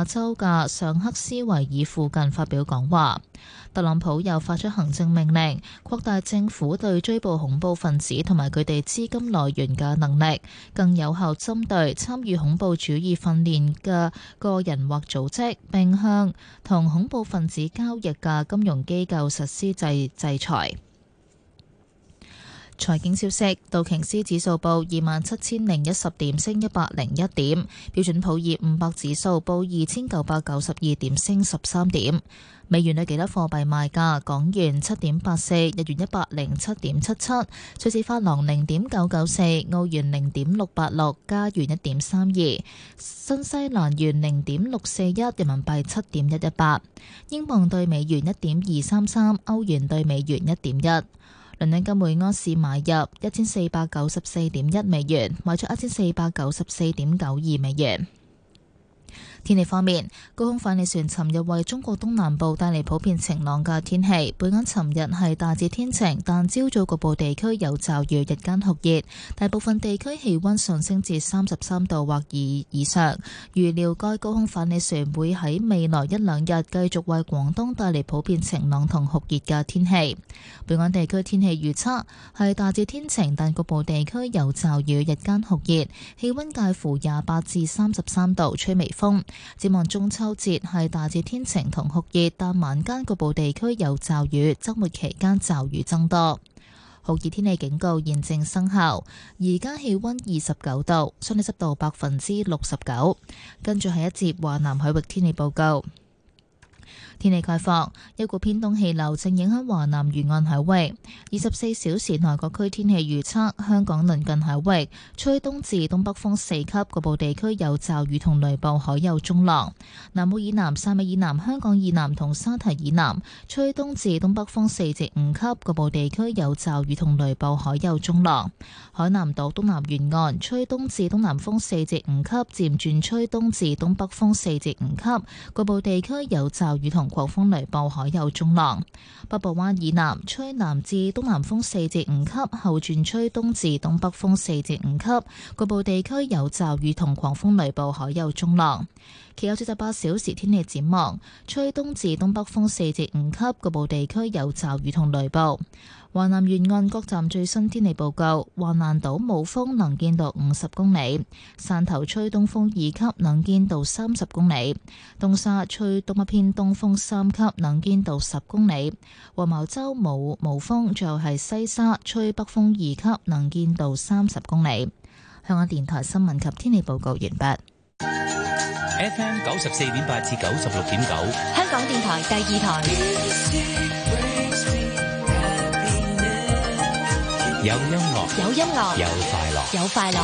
亞州嘅尚克斯維爾附近發表講話。特朗普又發出行政命令，擴大政府對追捕恐怖分子同埋佢哋資金來源嘅能力，更有效針對參與恐怖主義訓練嘅個人或組織，並向同恐怖分子交易嘅金融機構實施制裁。財經消息，道瓊斯指數報27,010點，升101點；標準普爾500指數報2,992點，升13點。美元對其他貨幣賣價：港元7.84，日元107.77，瑞士法郎0.994，澳元0.686，加元1.32，新西蘭元0.641，人民幣7.118，英鎊對美元1.233，歐元對美元1.1。倫敦金每安士買入1494.1美元，賣出1494.92美元。天氣方面，高空反氣旋尋日為中國東南部帶嚟普遍晴朗嘅天氣。本港尋日係大致天晴，但朝早局部地區有驟雨，日間酷熱，大部分地區氣溫上升至33度或以上。預料該高空反氣旋會喺未來一兩日繼續為廣東帶嚟普遍晴朗同酷熱嘅天氣。本港地區天氣預測係大致天晴，但局部地區有驟雨，日間酷熱，氣溫介乎28至33度，吹微風。展望中秋節係大致天晴同酷熱，但晚間局部地區有驟雨，週末期間驟雨增多。酷熱天氣警告現正生效，而家氣溫29度，相對濕度69%。跟住係一節華南海域天氣報告。天氣概況，一股偏東氣流正影響華南沿岸海域。24小時內各區天氣預測：香港鄰近海域吹東至東北風4級，局部地區有驟雨同雷暴，海有中浪。南澳以南、汕尾以南、香港以南同沙堤以南吹東至東北風4至5級，局部地區有驟雨同雷暴，海有中浪。海南島東南沿岸吹東至東南風4至5級，漸轉吹東至東北風4至5級，局部地區有驟雨同狂風雷暴，海有中浪。北部灣以南吹南至東南風4至5級，後轉吹東至東北風4至5級，局部地區有驟雨同狂風雷暴，海有中浪。其後48小時天氣展望，吹東至東北風4至5級，局部地區有驟雨同雷暴。華南沿岸各站最新天氣報告：華南島冇風，能見度50公里；汕頭吹東風2級，能見度30公里；東沙吹東北偏東風3級，能見度10公里；黃茅洲冇風，最後係西沙吹北風2級，能見度30公里。香港電台新聞及天氣報告完畢。 FM 94.8至96.9， 香港電台第二台。 有音樂， 有音樂， 有快樂， 有快樂。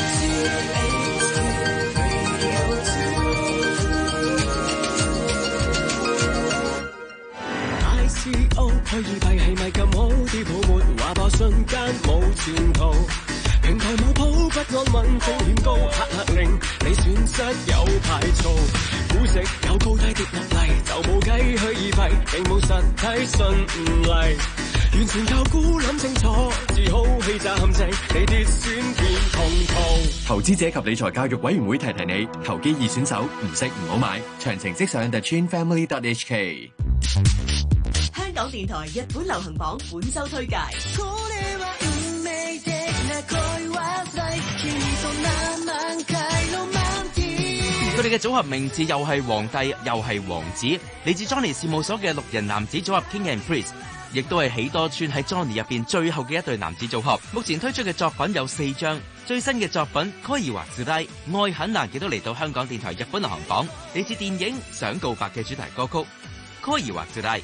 ICO 虛擬幣係咪咁好啲泡沫？話爆瞬間冇前途，平台冇譜不安穩，風險高，黑客令你損失有排嘈，估值有高低跌落嚟就冇計，虛擬幣並冇實體信唔嚟。完全靠估諗清楚，只好欺詐陷阱，你跌損變痛途。 投資者及理財教育委員會提你，投機二選手唔識唔好買，詳情即上 thechinfamily.hk。 香港電台日本流行榜本周推介。 佢哋嘅組合名字又係皇帝又係王子，嚟自 Johnny 事務所嘅6人男子組合 King and Prince， 亦都係喜多川喺 Johnny 入邊最後嘅一對男子組合。目前推出嘅作品有4張，最新嘅作品《Koi wa Tsurai》愛很難亦都嚟到香港電台日本流行榜，嚟自電影《想告白》嘅主題歌曲《Koi wa Tsurai》。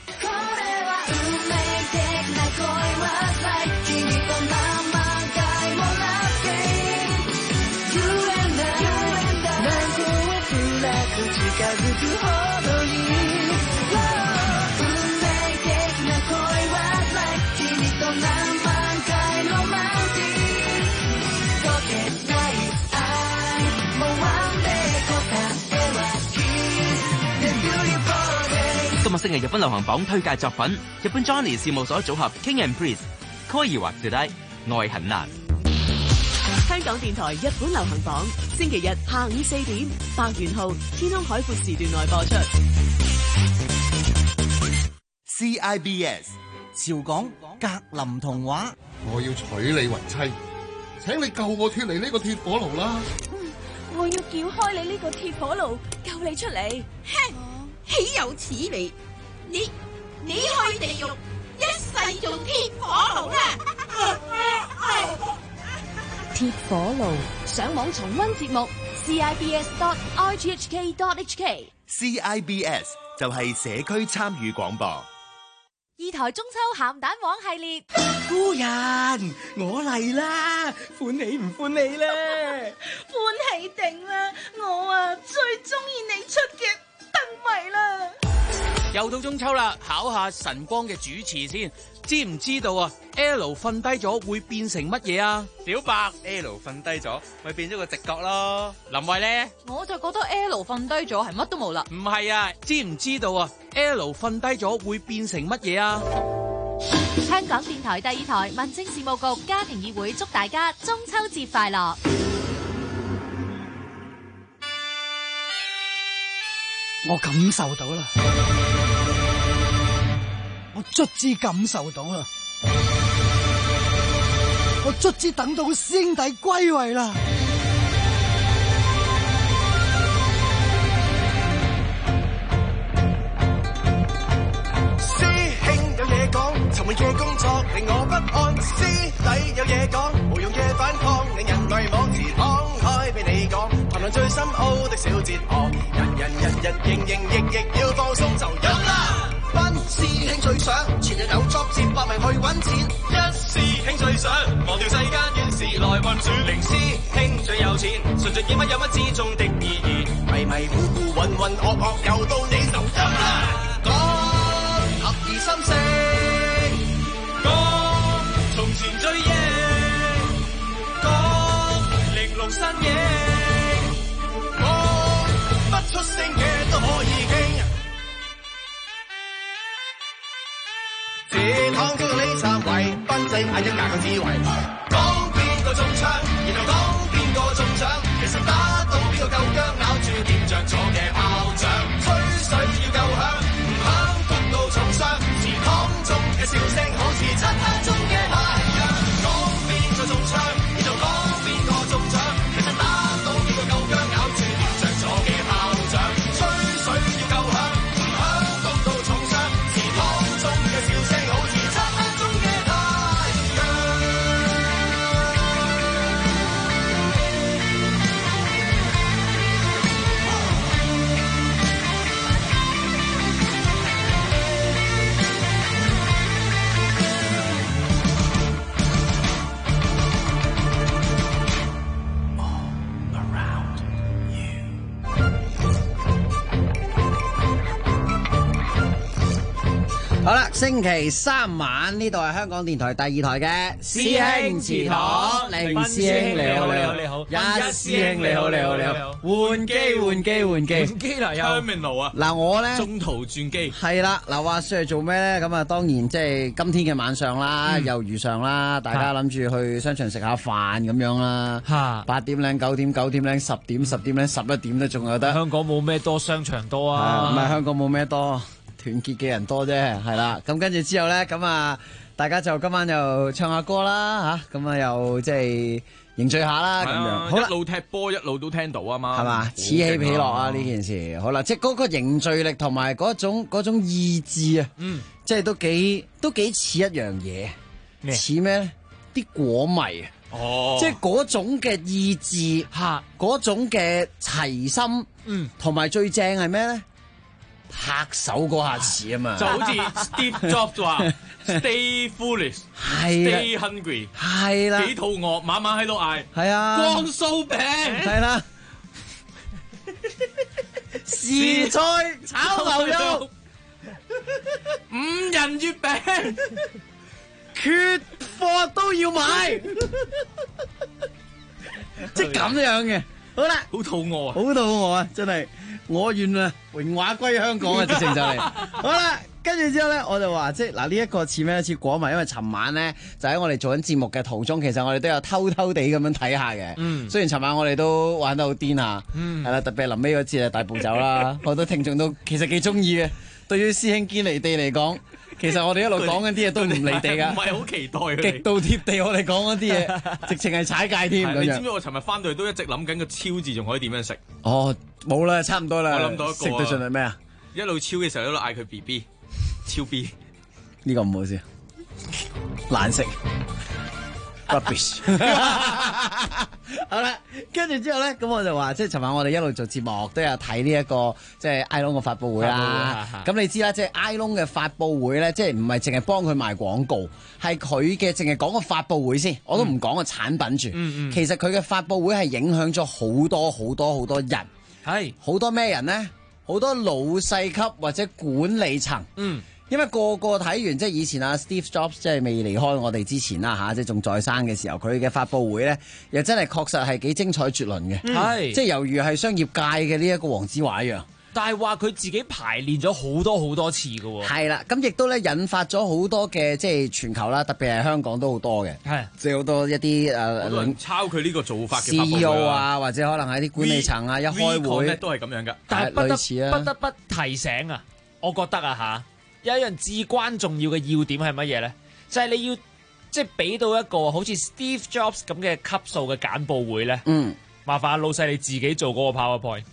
今日星期日本流行榜推介作品，日本 Johnny 事務所組合 King and Prince， Koi wa Tsurai，愛很難。 香港電台日本流行榜，星期日下午4點，百元號天空海闊時段內播出。 CIBS 潮港格林童話， 我要娶你為妻，請你救我脫離呢個鐵火爐啦！ 我要撬開你呢個鐵火爐，救你出嚟！ 哼，豈有此理！你去地獄，一世做鐵火爐啦！ 鐵火爐上網重溫節目 CIBS.RTHK.HK。 CIBS 就係社區參與廣播。 二台中秋鹹蛋黃系列， 夫人，我嚟啦，歡喜唔歡喜咧？ 歡喜定啦！我最中意你出嘅燈謎啦！ 又到中秋啦，考下晨光嘅主持先，知唔知道啊 ？L 瞓低咗會變成乜嘢啊？小白 L 瞓低咗，咪變咗個直角咯。林慧咧， 我就覺得 L 瞓低咗係乜都冇啦。 唔係啊，知唔知道啊 ？L 瞓低咗會變成乜嘢啊？ 香港電台第二台民政事務局家庭議會祝大家中秋節快樂。 我感受到啦，我卒之感受到啦，我卒之等到師兄弟歸位啦。 師兄有嘢講，沉悶嘅工作令我不安。師弟有嘢講，無用嘅反抗令人迷惘。自敞開俾你講，談論最深奧的小哲學。人日營營役役要放鬆就有啦。班師兄最想前日有作接百名去揾錢。一師兄最想忘掉世間怨事來運轉。零師兄最有錢，純粹見乜有乜之中的意義。迷迷糊糊渾渾噩噩又到你就有啦。講合二心聲，講從前追憶，講玲瓏身影，講不出聲嘅都可以傾。自躺中到你站位，賓仔眼一架個智慧。講邊個中槍，然後講邊個中獎，其實打到邊個夠薑，咬住點着咗嘅炮仗。吹水要夠響，唔響谷到重傷。自躺中嘅笑聲好似漆黑中嘅太陽。講邊個中槍，然後講邊個中獎，其實打到邊個夠薑，咬住點着咗嘅炮仗。吹水要夠響，唔響谷到重傷。自躺中嘅笑聲好似漆黑中嘅太陽。 好啦，星期三晚呢度係香港電台第二台嘅師兄祠堂，凌師兄你好，一師兄你好，換機啦又 Terminal 啊， 嗱我咧中途轉機係啦，嗱話說係做咩咧？咁啊當然即係今天嘅晚上啦，又如常啦，大家諗住去商場食下飯咁樣啦，8點零、9點、9點零、10點、10點零、11點都仲有得。 香港冇咩多，商場多啊， 唔係香港冇咩多。團結嘅人多啫，係啦。咁跟住之後咧，咁啊，大家就今晚又唱下歌啦，嚇，咁啊又即係凝聚下啦，咁樣。好啦， 一路踢波一路都聽到啊嘛， 係嘛？此起彼落啊！呢件事，好啦，即係嗰個凝聚力同埋嗰種意志啊，即係都幾似一樣嘢。似咩咧？啲果迷啊！ 哦， 即係嗰種嘅意志嚇，嗰種嘅齊心，同埋最正係咩咧？拍手嗰下似啊嘛， 就好似 Steve Jobs 話 Stay foolish， Stay hungry， 係啦， 幾肚餓，晚晚喺度嗌， 係啊， 光酥餅， 係啦，時菜炒牛肉 ，5仁月餅， 缺貨都要買，即係咁樣嘅。好啦， 好肚餓啊， 好肚餓啊，真係。我願啊，榮華歸香港啊，直情就嚟。好啦， 跟住之後咧，我就話即係嗱呢一個似咩？似果咪，因為尋晚咧就喺我哋做緊節目嘅途中，其實我哋都有偷偷地咁樣睇下嘅。雖然尋晚我哋都玩得好癲下，係啦，特別係臨尾嗰次啊大步走啦，好多聽眾都其實幾中意嘅。對於師兄堅離地嚟講，其實我哋一路講緊啲嘢都唔離地㗎， 唔係好期待佢極度貼地。我哋講嗰啲嘢，直情係踩界添咁樣。 你知唔知我尋日翻到去都一直諗緊個超字仲可以點樣食？ 哦，冇啦，差唔多啦。 我諗到一個食到盡係咩啊？ 一路超嘅時候一路嗌佢 BB 超 B， 呢個唔好笑，難食。rubbish。好啦，跟住之後咧，咁我就話，即係尋晚我哋一路做節目都有睇呢一個即係 iLON 嘅發佈會啦。咁你知啦，即係 iLON 嘅發佈會咧，即係唔係淨係幫佢賣廣告，係佢嘅淨係講個發佈會先，我都唔講個產品住。其實佢嘅發佈會係影響咗好多人，係好多咩人呢？好多老細級或者管理層。因為個個睇完，即係以前啊 Steve Jobs 即係未離開我哋之前啦嚇，即係仲在生嘅時候，佢嘅發佈會咧，又真係確實係幾精彩絕倫嘅，即係猶如係商業界嘅呢一個黃子華一樣。 但係話佢自己排練咗好多次嘅喎。 係啦，咁亦都咧引發咗好多嘅即係全球啦，特別係香港都好多嘅，即係好多一啲好多人抄佢呢個做法嘅 CEO 啊，或者可能係啲管理層啊，一開會都係咁樣㗎。 但係不得不提醒啊，我覺得啊嚇。有一樣至關重要嘅要點係乜嘢咧？就係你要即係俾到一個好似 Steve Jobs 咁嘅級數嘅簡報會咧。麻煩老細你自己做嗰個 PowerPoint。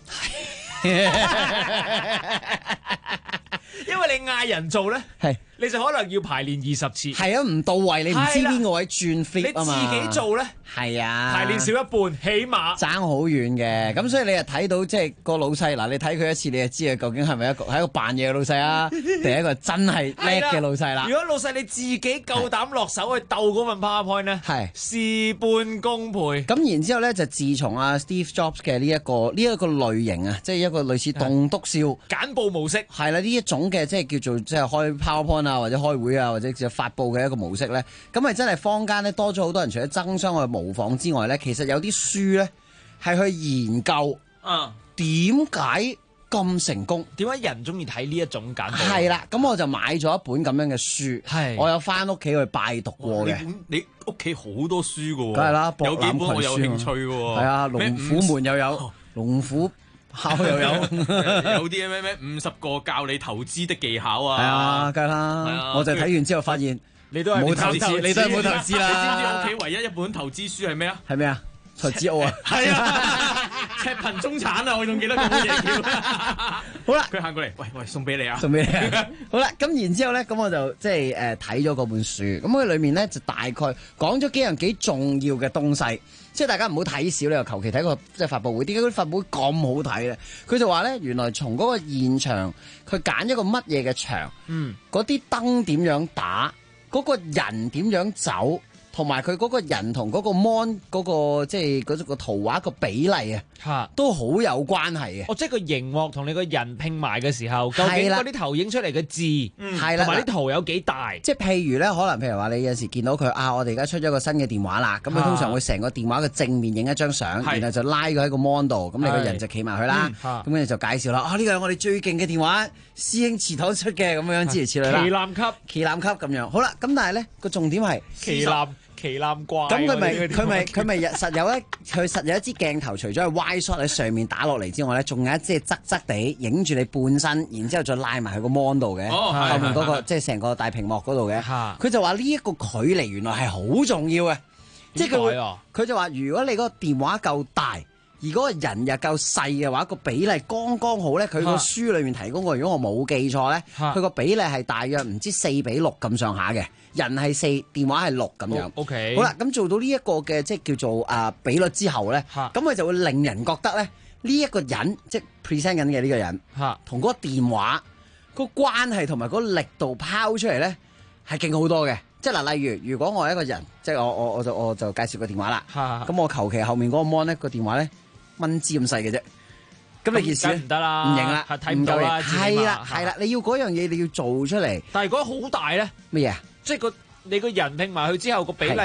因為你嗌人做咧，你就可能要排練20次。 係啊，唔到位，你唔知邊個位轉 flip 啊嘛。 你自己做咧， 係啊， 排練少一半，起碼爭好遠嘅。咁所以你又睇到即係個老細嗱，你睇佢一次，你就知啊，究竟係咪一個扮嘢嘅老細啊，定係一個真係叻嘅老細啦？ 如果老細你自己夠膽落手去鬥嗰份 PowerPoint 咧，係事半功倍。 咁然之後咧，就自從啊 Steve Jobs 嘅呢一個類型啊，即係一個類似棟篤笑簡報模式， 係啦呢一種嘅即係叫做即係開 PowerPoint 啊，或者開會啊，或者就發佈嘅一個模式咧，咁係真係坊間咧多咗好多人，除咗爭相去模仿之外咧，其實有啲書咧係去研究點解咁成功， 點解人中意睇呢一種簡報？ 係啦，咁我就買咗一本咁樣嘅書，我有翻屋企去拜讀過嘅。 你屋企好多書㗎喎， 梗係啦， 有幾本我有興趣㗎喎。 係啊，龍虎門又有，龍虎炮又有， 有啲咩50個教你投資的技巧啊！ 係啊，梗係啦，我就睇完之後發現你都係冇投資，你都係冇投資啦。 你知唔知我屋企唯一一本投資書係咩啊？ 係咩啊？財資屋啊！ 係啊，赤貧中產啊！我仲記得嗰本嘢叫。 好啦， 佢行過嚟，喂，送俾你啊！ 送俾你啊！好啦，咁然之後咧，咁我就即係睇咗嗰本書，咁佢裏面咧就大概講咗幾樣幾重要嘅東西，即係大家唔好睇少，你又求其睇個即係發佈會，點解嗰啲發佈會咁好睇咧？佢就話咧，原來從嗰個現場，佢揀一個乜嘢嘅場，嗰啲燈點樣打，嗰個人點樣走。同埋佢嗰個人同嗰個 mon 嗰個即係嗰個圖畫個比例啊，都好有關係嘅。 哦，即係個熒幕同你個人拼埋嘅時候，究竟嗰啲投影出嚟嘅字， 係啦， 同埋啲圖有幾大？ 即係譬如咧，可能譬如話你有時見到佢啊，我哋而家出咗個新嘅電話啦，咁佢通常會成個電話嘅正面影一張相，然後就拉佢喺個 mon 度，咁你個人就企埋去啦，咁跟住就介紹啦。啊，呢個係我哋最勁嘅電話，師兄祠堂出嘅咁樣諸如此類啦。旗艦級咁樣。好啦，咁但係咧個重點係旗艦怪， 咁佢咪實有咧？佢實有一支鏡頭，除咗係 wide shot 喺上面打落嚟之外咧，仲有一支係側地影住你半身，然之後再拉埋去個 mon 度嘅，後面嗰個即係成個大屏幕嗰度嘅。佢就話呢一個距離原來係好重要嘅，即係佢就話如果你嗰個電話夠大，而嗰個人又夠細嘅話，個比例剛剛好咧。佢個書裏面提供過，如果我冇記錯咧，佢個比例係大約唔知4:6咁上下嘅。人係4，電話係6咁樣。 OK， 好啦，咁做到呢一個嘅即係叫做比率之後咧，咁佢就會令人覺得咧呢一個人即係 present 緊嘅呢個人，同嗰個電話個關係同埋嗰個力度拋出嚟咧係勁好多嘅。即係嗱，例如果我係一個人，即係我就介紹個電話啦。咁我求其後面嗰個 mon 咧個電話咧蚊枝咁細嘅啫。咁你件事唔得啦， 唔認啦， 睇唔到啦， 係啦，你要嗰樣嘢你要做出嚟。 但係如果好大咧， 乜嘢啊？ 即係你個人拼埋去之後個比例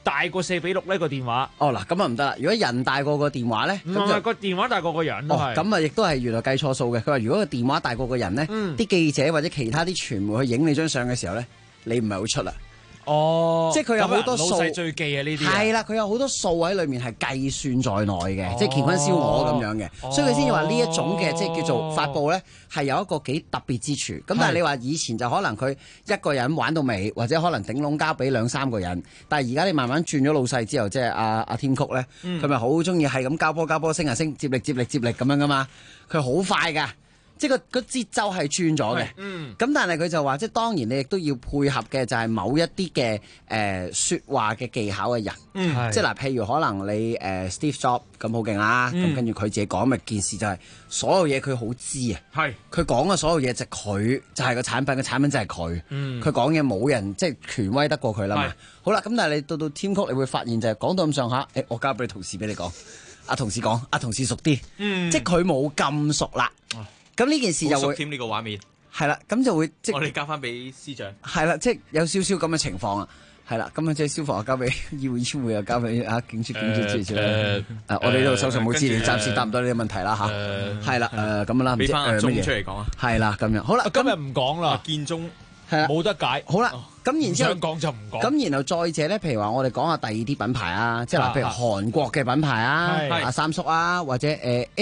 大過4:6呢個電話。 哦嗱，咁啊唔得啦。如果人大過個電話咧， 唔係個電話大過個人都係。 咁啊亦都係原來計錯數嘅。佢話如果個電話大過個人咧，啲記者或者其他啲傳媒去影你張相嘅時候咧，你唔係好出啦。 哦， 即係佢有好多數， 老細最記啊呢啲。 係啦，佢有好多數喺裏面係計算在內嘅，即係乾坤燒鵝咁樣嘅，所以佢先至話呢一種嘅即係叫做發布咧係有一個幾特別之處。咁但係你話以前就可能佢一個人玩到尾，或者可能頂籠交俾2-3個人，但係而家你慢慢轉咗老細之後，即係阿添曲咧，佢咪好中意係咁交波升啊升，接力咁樣噶嘛，佢好快㗎。即係個節奏係轉咗嘅，咁但係佢就話，即係當然你亦都要配合嘅就係某一啲嘅説話嘅技巧嘅人，即係嗱，譬如可能你Steve Jobs 咁好勁啦，咁跟住佢自己講嘅件事就係所有嘢佢好知啊，佢講嘅所有嘢就佢就係個產品，個產品就係佢，佢講嘢冇人即係權威得過佢啦嘛。好啦，咁但係你到添曲，你會發現就係講到咁上下，我交俾你同事俾你講，同事講，同事熟啲，即係佢冇咁熟啦。咁呢件事就會添呢個畫面係啦，咁就會即係我哋交翻俾司長係啦，即係有少少咁嘅情況啊，係啦，咁啊即係消防又交俾醫會又交俾警署之類我哋呢度手上冇資料，暫時答唔到呢個問題啦嚇，係啦咁啦， 俾翻阿鐘出嚟講啊， 係啦咁樣，好啦， 今日唔講啦， 建中係啦， 冇得解， 好啦。咁然之後想講就唔講。 咁然後再者咧，譬如話我哋講下第二啲品牌啊，即係嗱，譬如韓國嘅品牌啊，三叔啊，或者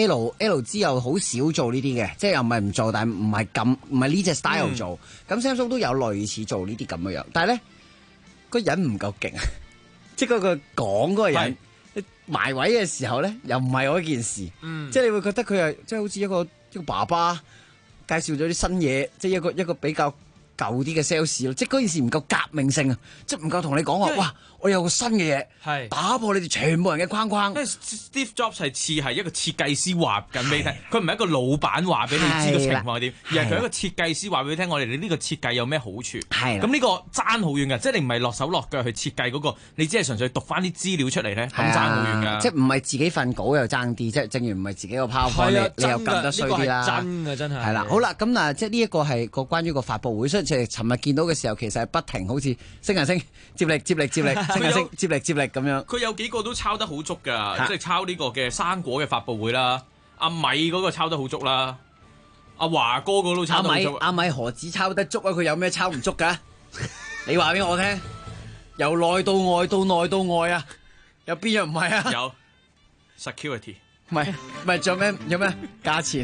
LG 又好少做呢啲嘅，即係又唔係唔做，但係唔係呢隻 style 做。咁 Samsung 都有類似做呢啲咁嘅樣，但係咧個人唔夠勁，即係嗰個講嗰個人埋位嘅時候咧，又唔係嗰件事。即係你會覺得佢係即係好似一個爸爸介紹咗啲新嘢，即係一個比較舊啲嘅 sales 咯，即係嗰件事唔夠革命性啊，即係唔夠同你講話，哇！我有個新嘅嘢，打破你哋全部人嘅框框。 因為 Steve Jobs 係似係一個設計師話緊俾你聽，佢唔係一個老闆話俾你知個情況係點，而係佢一個設計師話俾你聽，我哋呢個設計有咩好處。咁呢個爭好遠嘅，即係你唔係落手落腳去設計嗰個，你只係純粹讀翻啲資料出嚟咧，咁爭好遠㗎。 即係唔係自己份稿又爭啲，即係正如唔係自己個 PowerPoint，你又撳得衰啲啦。 真嘅真係。 係啦，好啦，咁嗱，即係呢一個係個關於個發佈會，所以即係尋日見到嘅時候，其實係不停好似升啊升，接力，升啊升，接力咁樣。 佢有幾個都抄得好足㗎，即係抄呢個嘅生果嘅發佈會啦，阿米嗰個抄得好足啦，阿華哥嗰個都抄得好足。 阿米何止抄得足啊？佢有咩抄唔足㗎？你話俾我聽，由內到外到內到外啊，有邊樣唔係啊？ 有 security， 唔係仲有咩價錢？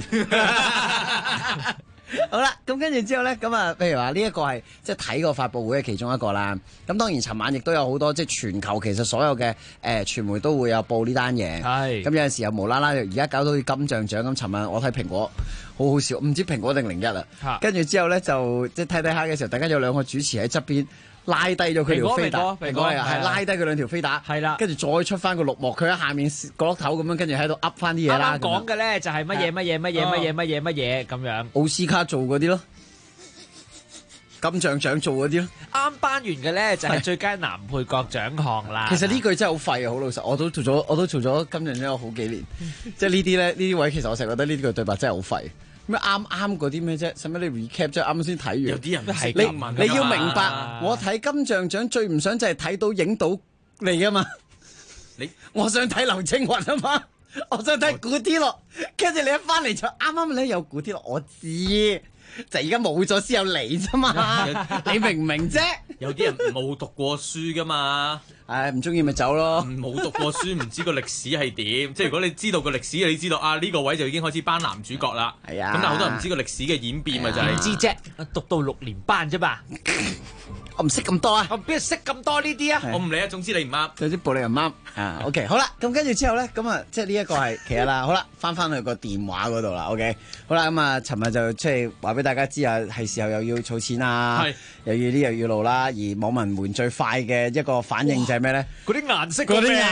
好啦，咁跟住之後咧，咁啊，譬如話呢一個係即係睇個發佈會嘅其中一個啦。咁當然，尋晚亦都有好多即係全球其實所有嘅傳媒都會有報呢單嘢。係。咁有陣時又無啦啦，而家搞到好似金像獎咁。尋晚我睇蘋果好好笑，唔知蘋果定01啊。跟住之後咧就即係睇下嘅時候，突然間有兩個主持喺側邊拉低咗佢條飛打，蘋果係拉低佢兩條飛打。係啦。跟住再出翻個綠幕，佢喺下面角落頭咁樣，跟住喺度噏翻啲嘢啦。 啱啱講嘅咧就係乜嘢咁樣。 奧斯卡做嗰啲咯，金像獎做嗰啲咯。 啱頒完嘅咧就係最佳男配角獎項啦。 其實呢句真係好廢啊，好老實。我都做咗金像獎好幾年，即係呢啲咧，呢啲位其實我成日覺得呢句對白真係好廢。咩啱嗰啲咩啫？使乜你 recap 啫？啱啱先睇完。 有啲人係你要明白，我睇金像獎最唔想就係睇到影到你啊嘛。我想睇劉青雲啊嘛，我想睇古天樂，跟住你一翻嚟就啱啱咧有古天樂，我知。就而家冇咗先有你啫嘛，你明唔明啫？ 有啲人冇讀過書噶嘛， 唔中意咪走咯。 冇讀過書唔知個歷史係點，即係如果你知道個歷史，你知道呢個位就已經開始頒男主角啦。係啊，咁但係好多人唔知個歷史嘅演變咪就係唔知啫，讀到6年班啫嘛。 我唔識咁多啊！ 我邊度識咁多呢啲啊？ 我唔理啊，總之你唔啱， 總之報你唔啱啊。OK， 好啦，咁跟住之後咧，咁啊，即係呢一個係其一啦。好啦，翻去個電話嗰度啦。OK， 好啦，咁啊，尋日就即係話俾大家知啊，係時候又要儲錢啊，又要呢又要路啦。而網民們最快嘅一個反應就係咩咧？ 嗰啲顏色，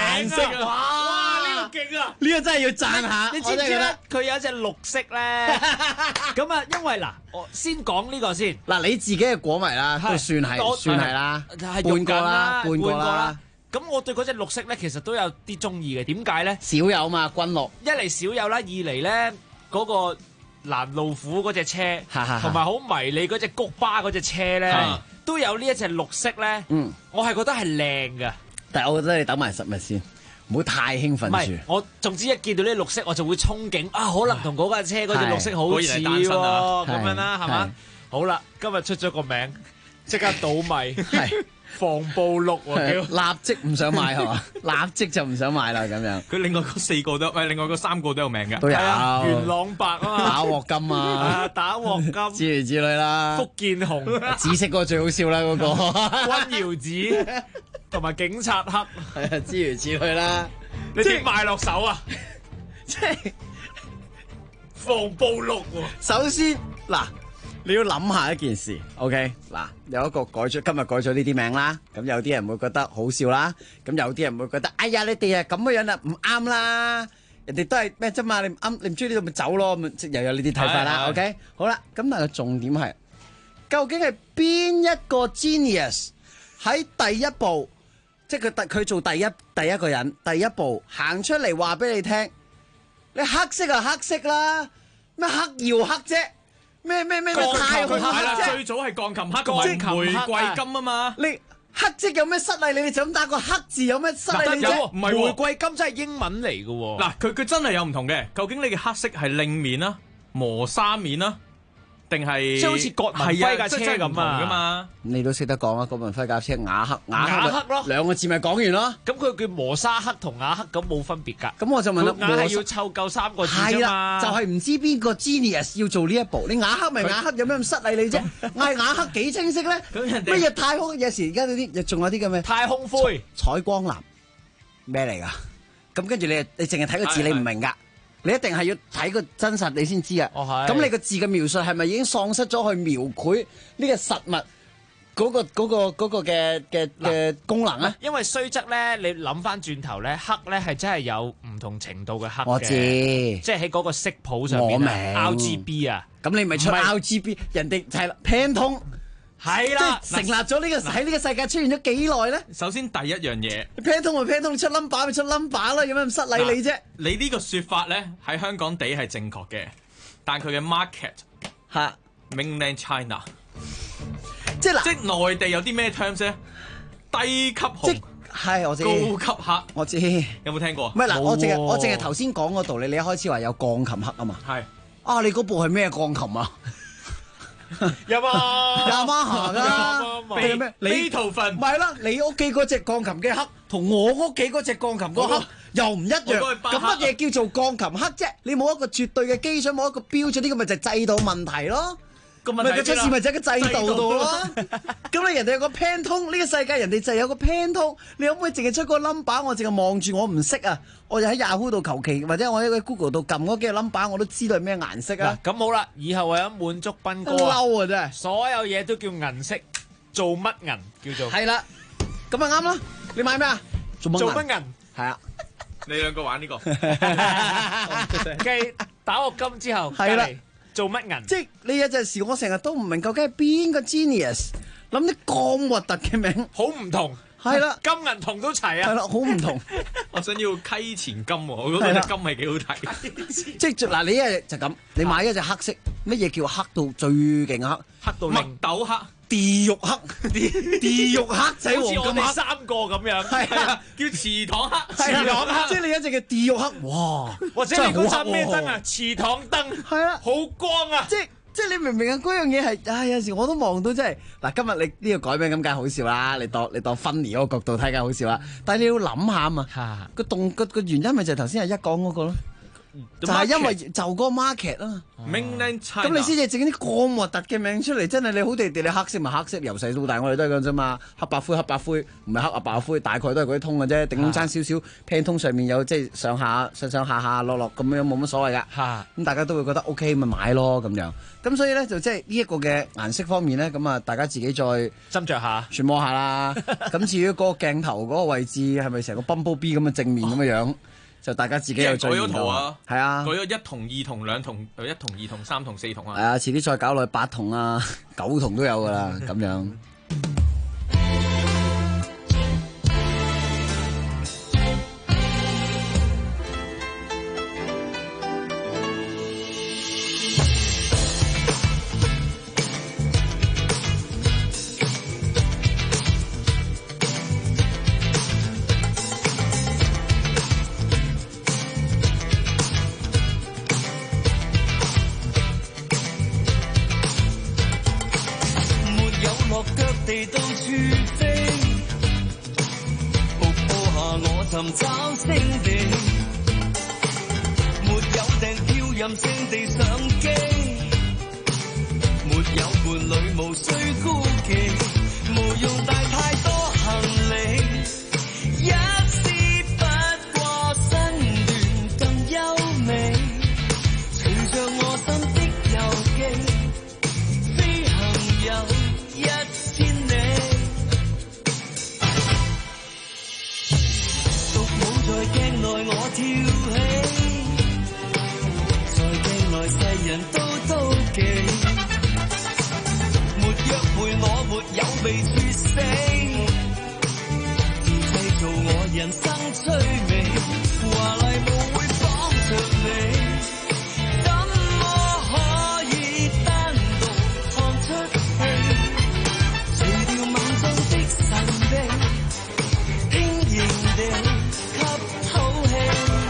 哇！勁啊！ 呢個真係要讚下。 你知唔知咧？佢有一隻綠色咧。咁啊，因為嗱，我先講呢個先。 嗱，你自己嘅果迷啦，都算係啦，半個啦。 咁我對嗰隻綠色咧，其實都有啲中意嘅。點解咧？ 少有嘛，軍綠。 一嚟少有啦，二嚟咧嗰個藍路虎嗰隻車，同埋好迷你嗰隻谷巴嗰隻車咧，都有呢一隻綠色咧。我係覺得係靚㗎。 但係我覺得你等埋實物先，唔好太興奮唔係住。 我總之一見到呢啲綠色，我就會憧憬啊，可能同嗰架車嗰啲綠色好似果然係單身喎， 啊咁樣啦，係嘛？好啦，今日出咗個名，即刻倒米，係防暴綠喎， 立即唔想買係嘛？立即就唔想買啦咁樣。 佢另外嗰4個都，另外嗰3個都有名㗎， 都有元朗白啊嘛， 打鑊金啊， 打鑊金之類之類啦。 福建紅， 紫色嗰個最好笑啦，嗰個溫瑤紫同埋警察黑， 係啊，之如此類啦。 你點賣落手啊？ 即係防暴綠喎。 首先嗱。你要諗下一件事 ，OK？嗱，有一個今日改咗呢啲名啦，咁有啲人會覺得好笑啦，咁有啲人會覺得，哎呀，你哋啊咁嘅樣啦，唔啱啦，人哋都係咩啫嘛，你唔啱，你唔中意呢度咪走咯，咁又有呢啲睇法啦 ，OK？好啦，咁但係重點係，究竟係邊一個 genius 喺第一步，即係佢做第一個人，第一步行出嚟話俾你聽，你黑色就黑色啦，咩黑曜黑啫？咩太空黑啫？ 最早係鋼琴黑同埋玫瑰金啊嘛！ 你黑色有咩失禮？你哋就咁打個黑字有咩失禮？ 唔係玫瑰金真係英文嚟嘅喎。 嗱，佢真係有唔同嘅。究竟你嘅黑色係令面啊、磨砂面啊，定係即係好似葛文輝架車咁㗎嘛？ 你都識得講啊！葛文輝架車雅黑咯， 兩個字咪講完咯。 咁佢叫磨砂黑同雅黑咁冇分別㗎。 咁我就問啦， 雅係要湊夠3個字啫嘛。 就係唔知邊個 genius 要做呢一步。你雅黑咪雅黑，有咩咁失禮你啫？嗌雅黑幾清晰咧？乜嘢太空？有時而家嗰啲仲有啲咁嘅太空灰、 彩光藍咩嚟㗎？咁跟住你淨係睇個字，你唔明㗎。你一定係要睇個真實你先知啊！咁你個字嘅描述係咪已經喪失咗去描繪呢個實物嗰個嘅功能咧？ 因為雖則咧，你諗翻轉頭咧，黑咧係真係有唔同程度嘅黑嘅。 我知， 即係喺嗰個色譜上面RGB 啊， 咁你咪出 RGB，人哋就係啦 Pantone。 係啦， 即係成立咗呢個喺呢個世界出現咗幾耐咧？ 首先第一樣嘢 ，Pantone 咪 Pantone， 你出 number 咪出 number 啦，有咩咁失禮你啫？ 你呢個説法咧喺香港地係正確嘅，但佢嘅 market 係 Mainland China， 即係嗱， 即係內地有啲咩 terms 咧？低級紅係我知， 高級黑我知， 有冇聽過？ 唔係嗱，我淨係頭先講個道理，你一開始話有鋼琴黑啊嘛， 係啊，你嗰部係咩鋼琴啊？ 有啊， 雅馬哈噶， 你咩？呢套份唔係啦，你屋企嗰隻鋼琴嘅黑同我屋企嗰隻鋼琴個黑又唔一樣，咁乜嘢叫做鋼琴黑啫？你冇一個絕對嘅基準，冇一個標準，呢個咪就係制度問題咯。咪個出事咪就喺個制度度咯。咁你人哋有個 Pantone，呢個世界人哋就係有個 Pantone，你可唔可以淨係出個 number？我淨係望住我唔識啊，我就喺 Yahoo 度求其，或者我喺 Google 度撳嗰幾個 number， 我都知道係咩顏色啊。 咁好啦，以後為咗滿足斌哥嬲啊真係， 所有嘢都叫銀色，做乜銀叫做？ 係啦，咁咪啱啦。你買咩啊？做乜銀？ 係啊。 你兩個玩呢個， 繼打鑊金之後， 係啦。 做乜銀？ 即係你有陣時，我成日都唔明究竟係邊個 genius 諗啲咁核突嘅名， 好唔同。 係啦， 金銀銅都齊啊。 係啦，好唔同。 我想要溪錢金喎，我覺得隻金係幾好睇。 即係嗱，你一日就咁，你買一隻黑色，乜嘢叫黑到最勁黑？ 黑到零豆黑。 地獄黑，地獄黑仔黃金黑 ，3個咁樣， 係啊， 叫祠堂黑， 祠堂黑，即係你一隻嘅地獄黑，哇！ 或者你嗰盞咩燈啊？祠堂燈， 係啊， 好光啊！ 即係你明唔明啊？嗰樣嘢係，唉，有時我都望到真係，嗱，今日你呢個改名咁梗係好笑啦，你當分離嗰個角度睇梗係好笑啦，但係你要諗下啊嘛，個原因咪就係頭先阿一講嗰個咯。就係因為就嗰個 market 啊嘛，咁你先至整啲咁核突嘅名出嚟，真係你好地地你黑色咪黑色，由細到大我哋都係咁啫嘛，黑白灰，唔係黑白灰，大概都係嗰啲通嘅啫，頂多爭少少 Pantone 上面有即係上下落落咁樣冇乜所謂噶，咁大家都會覺得 OK 咪買咯咁樣，咁所以咧就即係呢一個嘅顏色方面咧，咁啊大家自己再斟酌下、 揣摩下啦。咁至於嗰個鏡頭嗰個位置係咪成個 Bumblebee 咁嘅正面咁嘅樣？就大家自己有最改咗圖啊，係啊， 改咗1筒、2筒、2筒、1筒、2筒、3筒、4筒啊， 係啊，遲啲再搞落去8筒啊、9筒都有噶啦，咁樣。 地到處飛，瀑布下我尋找勝地，沒有訂票任性地上機，沒有伴侶無需孤寂，無用帶太多行李，一絲不過身段更優美，隨着我心的遊記，飛行有1000里，獨舞在鏡內我跳起，在鏡內世人都妒忌。陪我沒有被處死，自製造我人生趣味，華麗舞會綁着你，怎麼可以單獨看出戲？除掉夢中的神秘，輕盈地吸口氣。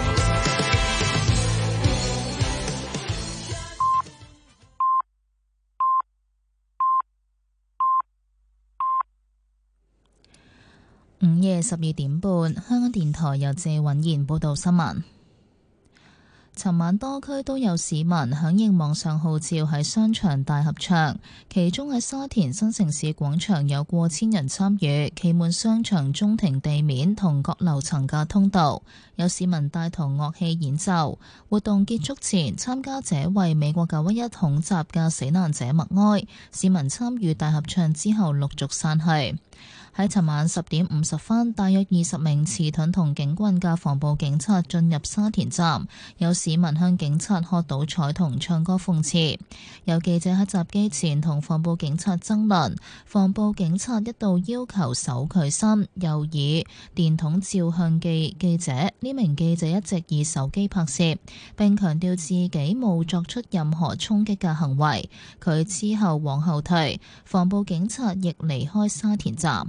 午夜12點半，香港電台由謝允賢報道新聞。尋晚多區都有市民響應網上號召喺商場大合唱，其中喺沙田新城市廣場有過千人參與，企滿商場中庭地面同各樓層嘅通道，有市民帶同樂器演奏。活動結束前，參加者為美國911恐襲嘅死難者默哀，市民參與大合唱之後陸續散去。喺尋晚10點50分，大約20名持盾同警棍嘅防暴警察進入沙田站，有市民向警察喝倒彩同唱歌諷刺。有記者喺襲擊前同防暴警察爭論，防暴警察一度要求手佢身，又以電筒照向記者。呢名記者一直以手機拍攝，並強調自己冇作出任何衝擊嘅行為。佢之後往後退，防暴警察亦離開沙田站。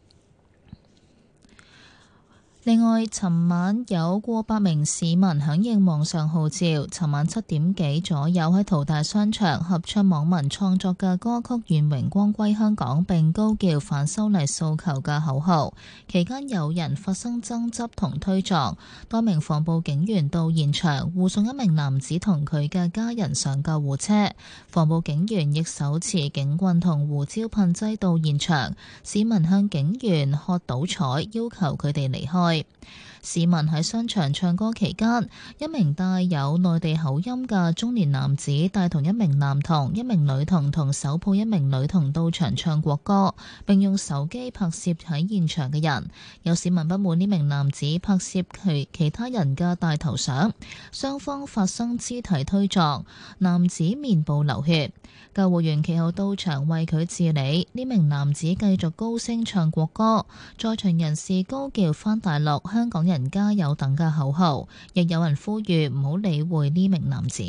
另外，尋晚有過百名市民響應網上號召，尋晚7點幾左右喺淘大商場合唱網民創作嘅歌曲《願榮光歸香港》，並高叫反修例訴求嘅口號。期間有人發生爭執同推撞，多名防暴警員到現場護送一名男子同佢嘅家人上救護車，防暴警員亦手持警棍同胡椒噴劑到現場，市民向警員喝倒彩，要求佢哋離開。市民喺商場唱歌期間，一名帶有內地口音嘅中年男子帶同一名男童、一名女童同手抱一名女童到場唱國歌，並用手機拍攝喺現場嘅人。有市民不滿呢名男子拍攝其他人嘅大頭相，雙方發生肢體推撞，男子面部流血。救護員其後到場為佢治理。呢名男子繼續高聲唱國歌，在場人士高叫返大陸、香港人加油等嘅口號，亦有人呼籲唔好理會呢名男子。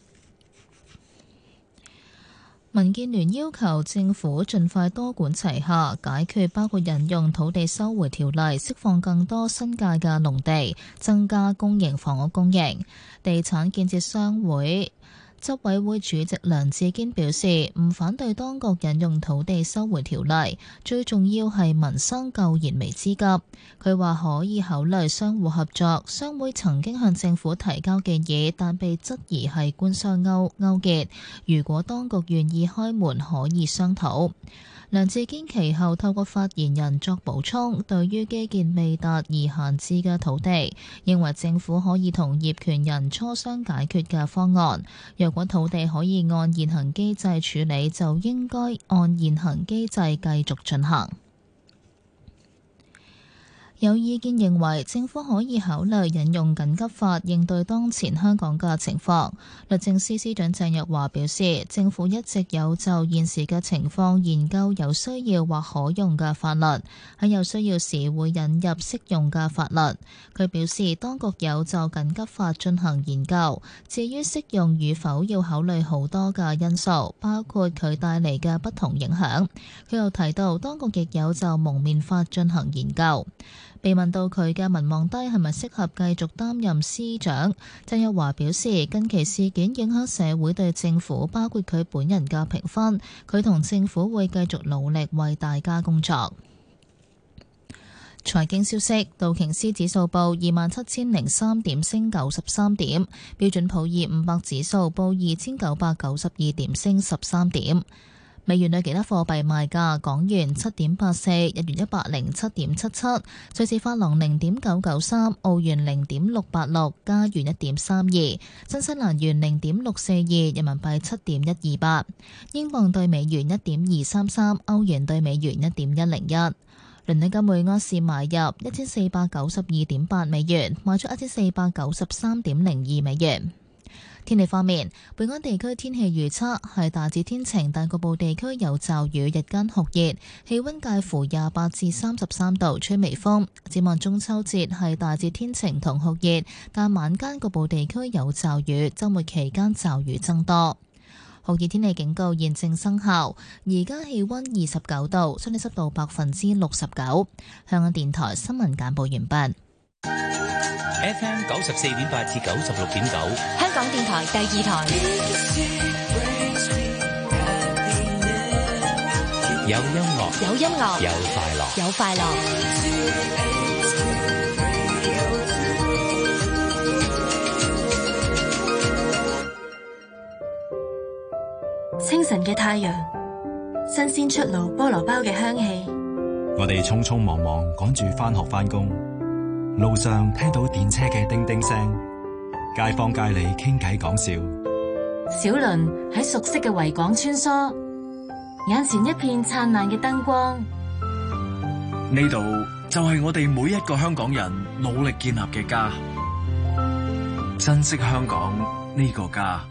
民建聯要求政府盡快多管齊下，解決包括引用土地收回條例，釋放更多新界嘅農地，增加公營房屋供應。地產建設商會執委會主席梁志堅表示，唔反對當局引用土地收回條例，最重要係民生救燃眉之急。佢話可以考慮相互合作，商會曾經向政府提交建議，但被質疑係官商勾結。如果當局願意開門，可以商討。梁志堅其後透過發言人作補充，對於基建未達而閒置嘅土地，認為政府可以同業權人磋商解決嘅方案。若果土地可以按現行機制處理，就應該按現行機制繼續進行。有意見認為政府可以考慮引用緊急法應對當前香港嘅情況。律政司司長鄭若驊表示，政府一直有就現時嘅情況研究有需要或可用嘅法律，喺有需要時會引入適用嘅法律。佢表示，當局有就緊急法進行研究，至於適用與否要考慮好多嘅因素，包括佢帶嚟嘅不同影響。佢又提到，當局亦有就蒙面法進行研究。 被問到佢嘅民望低係咪適合繼續擔任司長，鄭若驊表示近期事件影響社會對政府，包括佢本人嘅評分，佢同政府會繼續努力為大家工作。財經消息，道瓊斯指數報27,003點，升93點；標準普爾500指數報2,992點，升13點。美元對其他貨幣賣價：港元7.84，日元107.77，瑞士法郎0.993，澳元0.686，加元1.32，新西蘭元0.642，人民幣7.128，英鎊對美元1.233，歐元對美元1.101。倫敦金每盎司買入1492.8美元，賣出1493.02美元。天氣方面，本港地區天氣預測係大致天晴，但局部地區有驟雨，日間酷熱，氣溫介乎28至33度，吹微風。展望中秋節係大致天晴同酷熱，但晚間局部地區有驟雨，週末期間驟雨增多。酷熱天氣警告現正生效，而家氣溫29度，相對濕度69%。香港電台新聞簡報完畢。 FM 94.8至96.9， 香港電台第二台。 有音樂， 有音樂， 有快樂， 有快樂。 清晨嘅太陽，新鮮出爐菠蘿包嘅香氣。 我哋匆匆忙忙趕住返學返工，路上聽到電車嘅叮叮聲，街坊街里傾偈講笑。 小輪喺熟悉嘅維港穿梭，眼前一片燦爛嘅燈光。 呢度就係我哋每一個香港人努力建立嘅家，珍惜香港呢個家。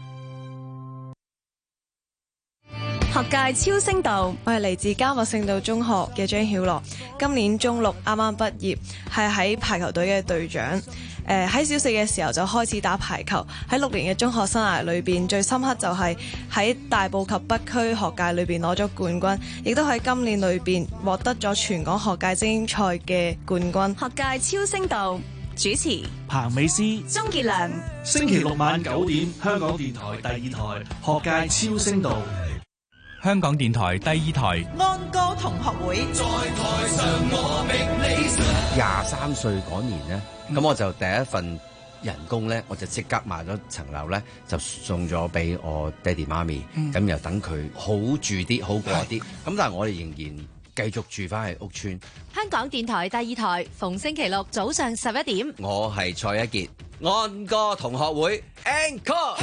學界超聲道，我係嚟自嘉默聖道中學嘅張曉樂，今年中六啱啱畢業，係喺排球隊嘅隊長。喺小四嘅時候就開始打排球，喺6年嘅中學生涯裏邊，最深刻就係喺大埔及北區學界裏邊攞咗冠軍，亦都喺今年裏邊獲得咗全港學界精英賽嘅冠軍。 學界超聲道主持彭美詩、 鍾傑良， 星期六晚9點，香港電台第二台學界超聲道。 香港電台第二台安歌同學會在台上我覓理想。 23歲嗰年呢，咁我就第一份人工咧，我就即刻買咗層樓咧，就送咗俾我爹哋媽咪，咁又等佢好住啲，好過啲。咁但係我哋仍然繼續住翻喺屋邨。 香港電台第二台，逢星期六早上11點。 我係蔡一傑，安歌同學會 Encore。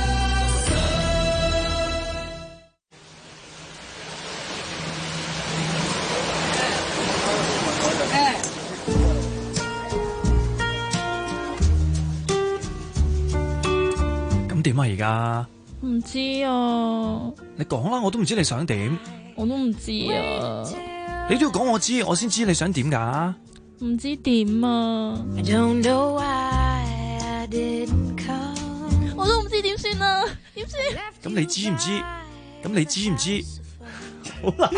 點啊而家？ 唔知啊。 你講啦，我都唔知你想點。 我都唔知啊。 你都要講我知，我先知你想點㗎。 唔知點啊。我都唔知點算啊，點算？ 咁你知唔知？咁你知唔知？好難。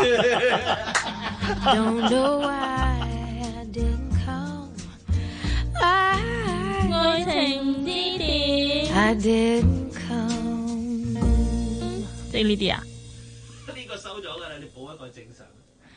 愛情唔知點。即係呢啲啊？ 呢個收咗㗎啦，你補一個正常。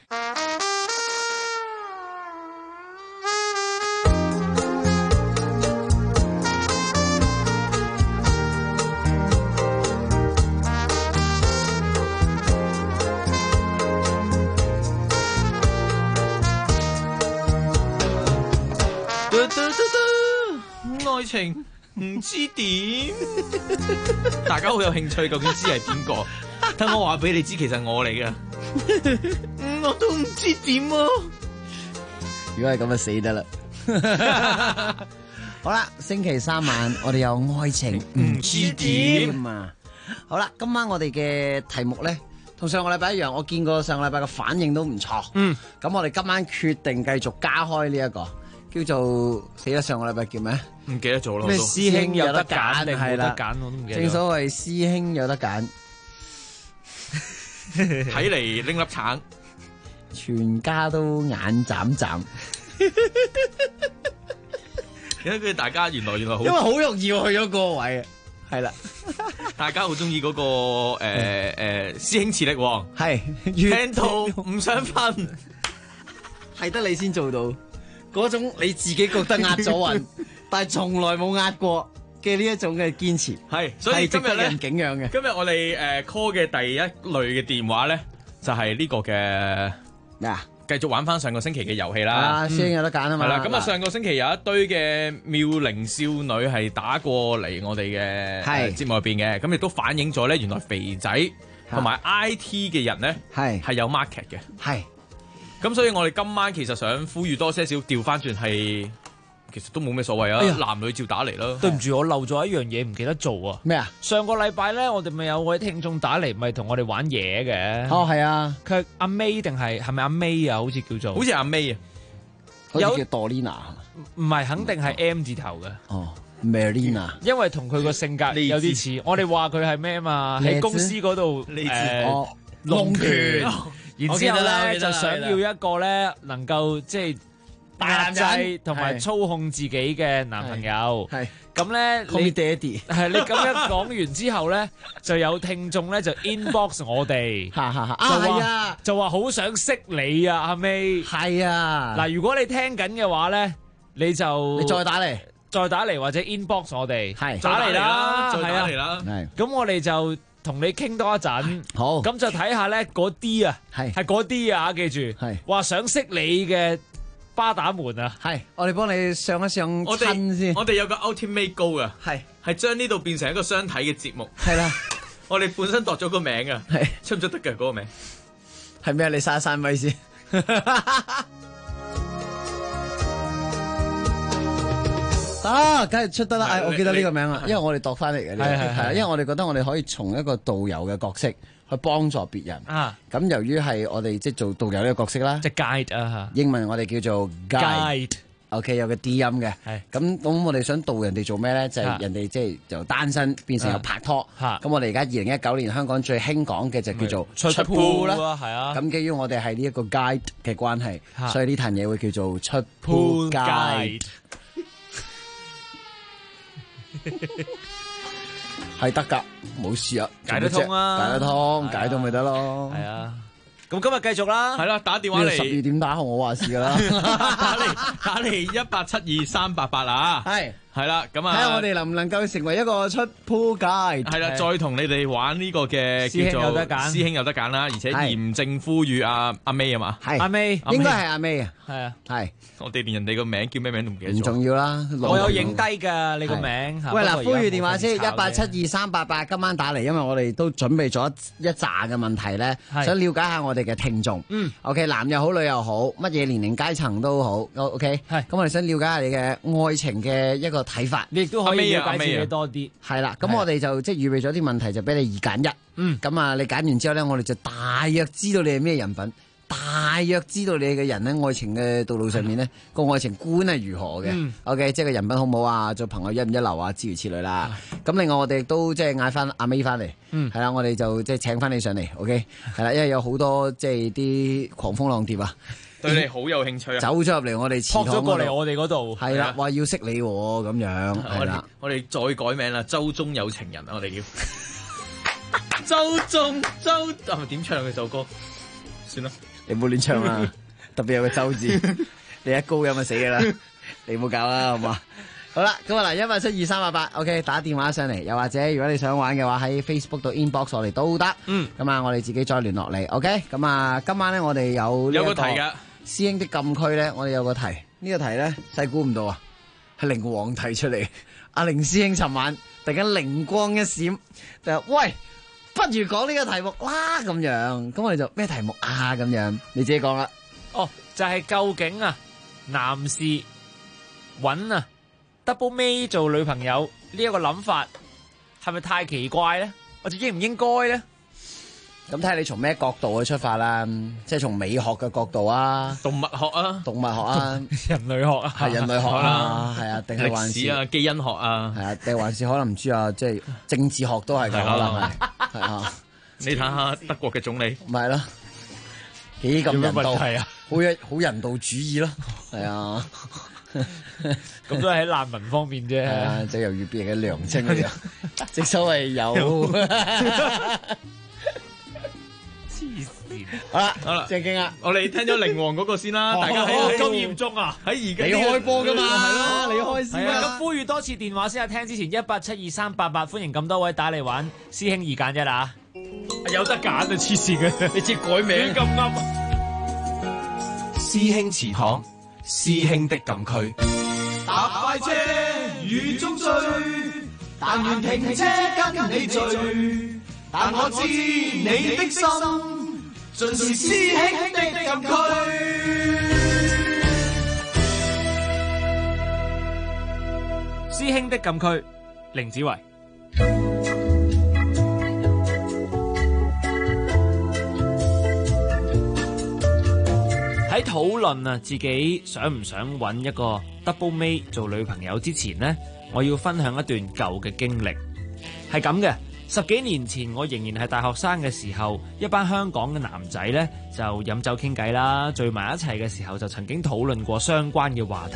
愛情唔知點，大家好有興趣，究竟知係邊個？等我話俾你知，其實我嚟噶。我都唔知點啊！ 如果係咁就死得啦。好啦，星期三晚我哋有愛情唔知點啊！好啦，今晚我哋嘅題目咧，同上個禮拜一樣，我見過上個禮拜嘅反應都唔錯。咁我哋今晚決定繼續加開呢一個。叫做死咗，上個禮拜叫咩？ 唔記得咗咯。 咩師兄有得揀定冇得揀？我都唔記得。 正所謂師兄有得揀， 睇嚟拎粒橙， 全家都眼眨眨。 因為大家原來好， 因為好容易去咗個位，係啦， 大家好中意嗰個師兄磁力王， 係聽到唔想瞓， 係得你先做到嗰種你自己覺得壓咗暈，但係從來冇壓過嘅呢一種嘅堅持， 係所以今日咧人景仰嘅。 今日我哋call 嘅第一類嘅電話咧，就係呢個嘅咩啊？ 繼續玩翻上個星期嘅遊戲啦， 師兄有得揀啊嘛。 係啦，咁啊上個星期有一堆嘅妙齡少女係打過嚟我哋嘅節目入邊嘅，咁亦都反映咗咧，原來肥仔同埋 IT 嘅人咧係有 market 嘅。 係， 咁所以我哋今晚其實想呼籲多些少調翻轉係。其實都冇咩所謂啊，男女照打嚟啦。 對唔住，我漏咗一樣嘢唔記得做啊。 咩啊？ 上個禮拜咧，我哋咪有位聽眾打嚟，咪同我哋玩嘢嘅。 哦，係啊。 佢阿 May 定係咪阿 May 啊？好似叫做。 好似阿 May 啊。 有叫 Dorina。 唔係，肯定係 M 字頭嘅。 哦 ，Marina。 因為同佢個性格有啲似。我哋話佢係咩嘛？喺公司嗰度龍權。然之後咧就想要一個咧能夠即係。壓制同埋操控自己嘅男朋友，係咁咧，你爹哋係你咁樣講完之後咧，就有聽眾咧就 inbox 我哋，就話好想識你啊，阿 May， 係啊， 嗱，如果你聽緊嘅話咧，你再打嚟或者 inbox 我哋，係打嚟啦， 再打嚟啦， 係咁我哋就同你傾多一陣，好，咁就睇下咧嗰啲啊，係嗰啲啊，記住，係話想識你嘅。巴打門啊， 係我哋幫你上一上親先。 我哋有個 ultimate goal 啊，係將呢度變成一個雙體嘅節目。 係啦， 我哋本身度咗個名啊，係出唔出得嘅嗰個名？ 係咩？你刪咪先。啊，梗係出得啦！我記得呢個名啦，因為我哋度翻嚟嘅，係因為我哋覺得我哋可以從一個導遊嘅角色去幫助別人啊。咁由於係我哋即係做導遊呢個角色啦， 即係 guide 啊， 英文我哋叫做 guide。OK， 有個 D 音嘅。係咁我哋想導人哋做咩咧？就係人哋即係由單身變成有拍拖。咁我哋而家2019年香港最興講嘅就叫做出 pool 啦。係啊。咁基於我哋係呢一個 guide 嘅關係，所以呢壇嘢會叫做出 pool guide。係得噶，冇事啊， 解得通啊， 解得通，解到咪得咯。 係啊，咁今日繼續啦， 係啦，打電話嚟 12點打，我話事噶啦， 打嚟1872388啊，係啦，咁啊， 睇下我哋能唔能夠成為一個出 pool guide， 係啦，再同你哋玩呢個嘅叫做師兄有得揀啦，而且嚴正呼籲阿 May 啊嘛， 係阿 May， 應該係阿 May 啊， 係啊， 係， 我哋連人哋個名叫咩名都唔記得咗， 唔重要啦， 我有影低噶你個名。 喂嗱，呼籲電話先1872388，今晚打嚟，因為我哋都準備咗一紮嘅問題咧，想了解下我哋嘅聽眾。OK， 男又好，女又好，乜嘢年齡階層都好。OK， 係，咁我哋想了解下你嘅愛情嘅一個睇法， 你亦都可以了解自己多啲。 係啦，咁我哋就即係預備咗啲問題，就俾你2揀1。咁啊，你揀完之後咧，我哋就大約知道你係咩人品，大約知道你嘅人咧，愛情嘅道路上面咧，個愛情觀係如何嘅。OK， 即係個人品好唔好啊，做朋友一唔一流啊，諸如此類啦。咁另外我哋都即係嗌翻阿 May 翻嚟，係啦，我哋就即係請翻你上嚟。OK， 係啦，因為有好多即係啲狂蜂浪蝶啊。 對你好有興趣啊！ 走咗入嚟我哋祠堂嗰度， 撲咗過嚟我哋嗰度， 係啦，話要識你咁樣，係啦。 我哋再改名啦，周中有情人啊！我哋叫周中點唱佢首歌？算啦， 你唔好亂唱啊！特別有個周字，你一高音就死噶啦！你唔好搞啦，好嘛？好啦，咁啊嗱，1872388，OK， 打電話上嚟，又或者如果你想玩嘅話，喺 Facebook 度 inbox 我哋都得。咁啊，我哋自己再聯絡你。OK， 咁啊，今晚咧我哋有個題噶， 師兄的禁區咧，我哋有個題。呢個題咧，細估唔到啊，係靈王提出嚟。阿凌師兄尋晚突然間靈光一閃，就話喂，不如講呢個題目啦咁樣。咁我哋就咩題目啊？咁樣你自己講啦。 哦，就係究竟啊，男士揾啊double May 做女朋友呢一個諗法係咪太奇怪咧？或者應唔應該咧？ 咁睇下你從咩角度去出發啦，即係從美學嘅角度啊， 動物學啊， 人類學啊， 係人類學啊，係啊，定係還是歷史啊，基因學啊， 係啊，定還是可能唔知啊，即係政治學都係㗎，可能係啊。 你睇下德國嘅總理， 唔係咯，幾咁人道， 好人道主義咯，係啊。 咁都係喺難民方面啫。 係啊，即係又要別人嘅良情嚟嘅，正所謂有。 黐線！ 好啦， 正經啊！ 我哋聽咗靈王嗰個先啦，大家咁嚴重啊！ 喺而家你開波㗎嘛？ 係咯， 你開先啦。 咁呼籲多次電話先啊！聽之前1872388，歡迎咁多位打嚟玩師兄2揀1啊！有得揀啊！黐線嘅， 你知改名咁啱。 師兄祠堂，師兄的禁區。 搭快車雨中追，但願停車跟你聚。但我知你的心，盡是師兄的禁區。 師兄的禁區，凌子維。喺討論啊，自己想唔想揾一個 double mate 做女朋友之前呢，我要分享一段舊嘅經歷。係咁嘅，10幾年前我仍然係大學生嘅時候，一班香港嘅男仔呢就飲酒傾偈啦，聚埋一齊嘅時候就曾經討論過相關嘅話題。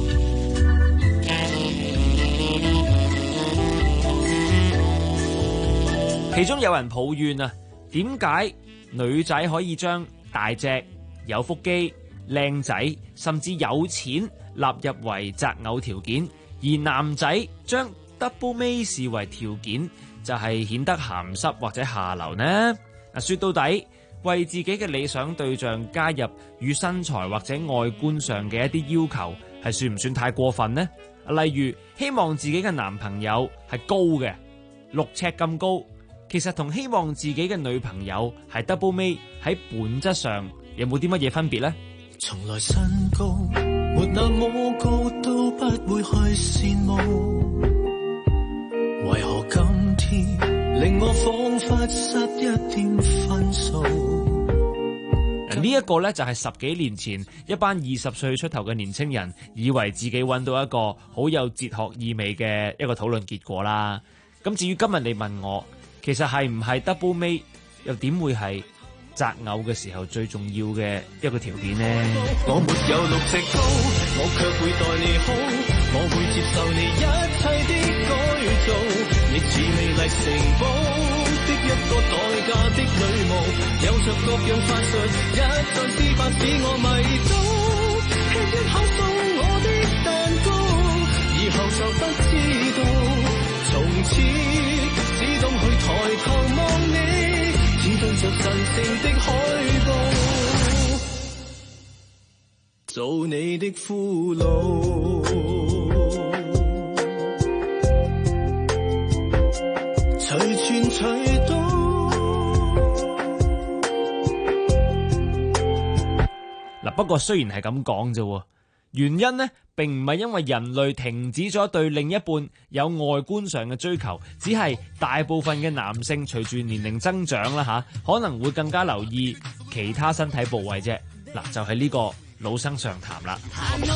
其中有人抱怨啊，點解女仔可以將大隻、有腹肌、靚仔甚至有錢納入為擇偶條件，而男仔將 double mate 視為條件，就係顯得鹹濕或者下流呢？說到底，為自己嘅理想對象加入與身材或者外觀上嘅一啲要求，係算唔算太過分呢？例如希望自己嘅男朋友係高嘅，6尺咁高，其實同希望自己嘅女朋友係 double mate 喺本質上有冇啲乜嘢分別呢？ 從來身高沒那麼高，都不會去羨慕。為何今天令我彷彿失一點分數？ 呢一個呢，就係10幾年前一班20歲出頭嘅年青人以為自己揾到一個好有哲學意味嘅一個討論結果啦。咁至於今日你問我，其實係唔係 double mate 又點會係擇偶嘅時候最重要嘅一個條件呢？ 我沒有6尺高，我卻會待你好，我會接受你一切的改造，亦似美麗城堡的一個代價的女巫，有着各樣法術，一再施法使我迷倒，吃一口送我的蛋糕，以後就不知道，從此只懂去抬頭望你，只對着神聖的海報，做你的俘虜，隨傳隨到。 嗱，不過雖然係咁講啫，原因呢並唔係因為人類停止咗對另一半有外觀上嘅追求，只係大部分嘅男性隨住年齡增長啦可能會更加留意其他身體部位啫。嗱，就係呢個老生常談啦。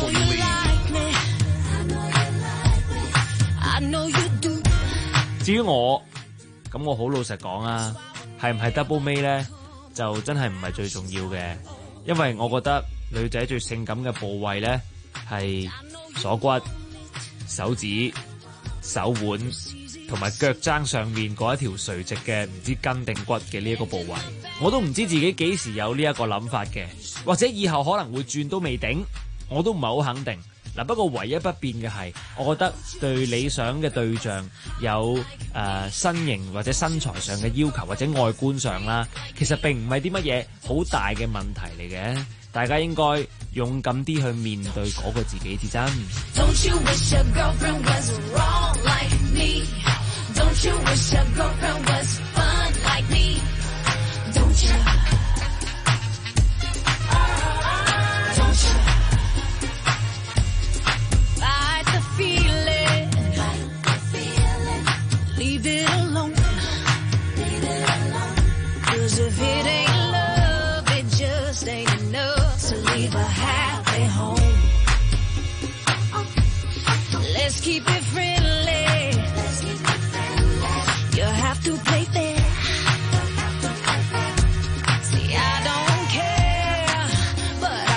至於我，咁我好老實講啊，係唔係 double mate 呢？就真係唔係最重要嘅。因為我覺得女仔最性感嘅部位呢，係鎖骨、手指、手腕同埋腳踭上面嗰一條垂直嘅唔知筋定骨嘅呢一個部位，我都唔知自己幾時有呢一個諗法嘅，或者以後可能會轉都未定，我都唔係好肯定。嗱，不過唯一不變嘅係，我覺得對理想嘅對象有身形或者身材上嘅要求或者外觀上啦，其實並唔係啲乜嘢好大嘅問題嚟嘅，大家應該勇敢啲去面對嗰個自己至真。 Keep it friendly. You have to play fair. See, I don't care, but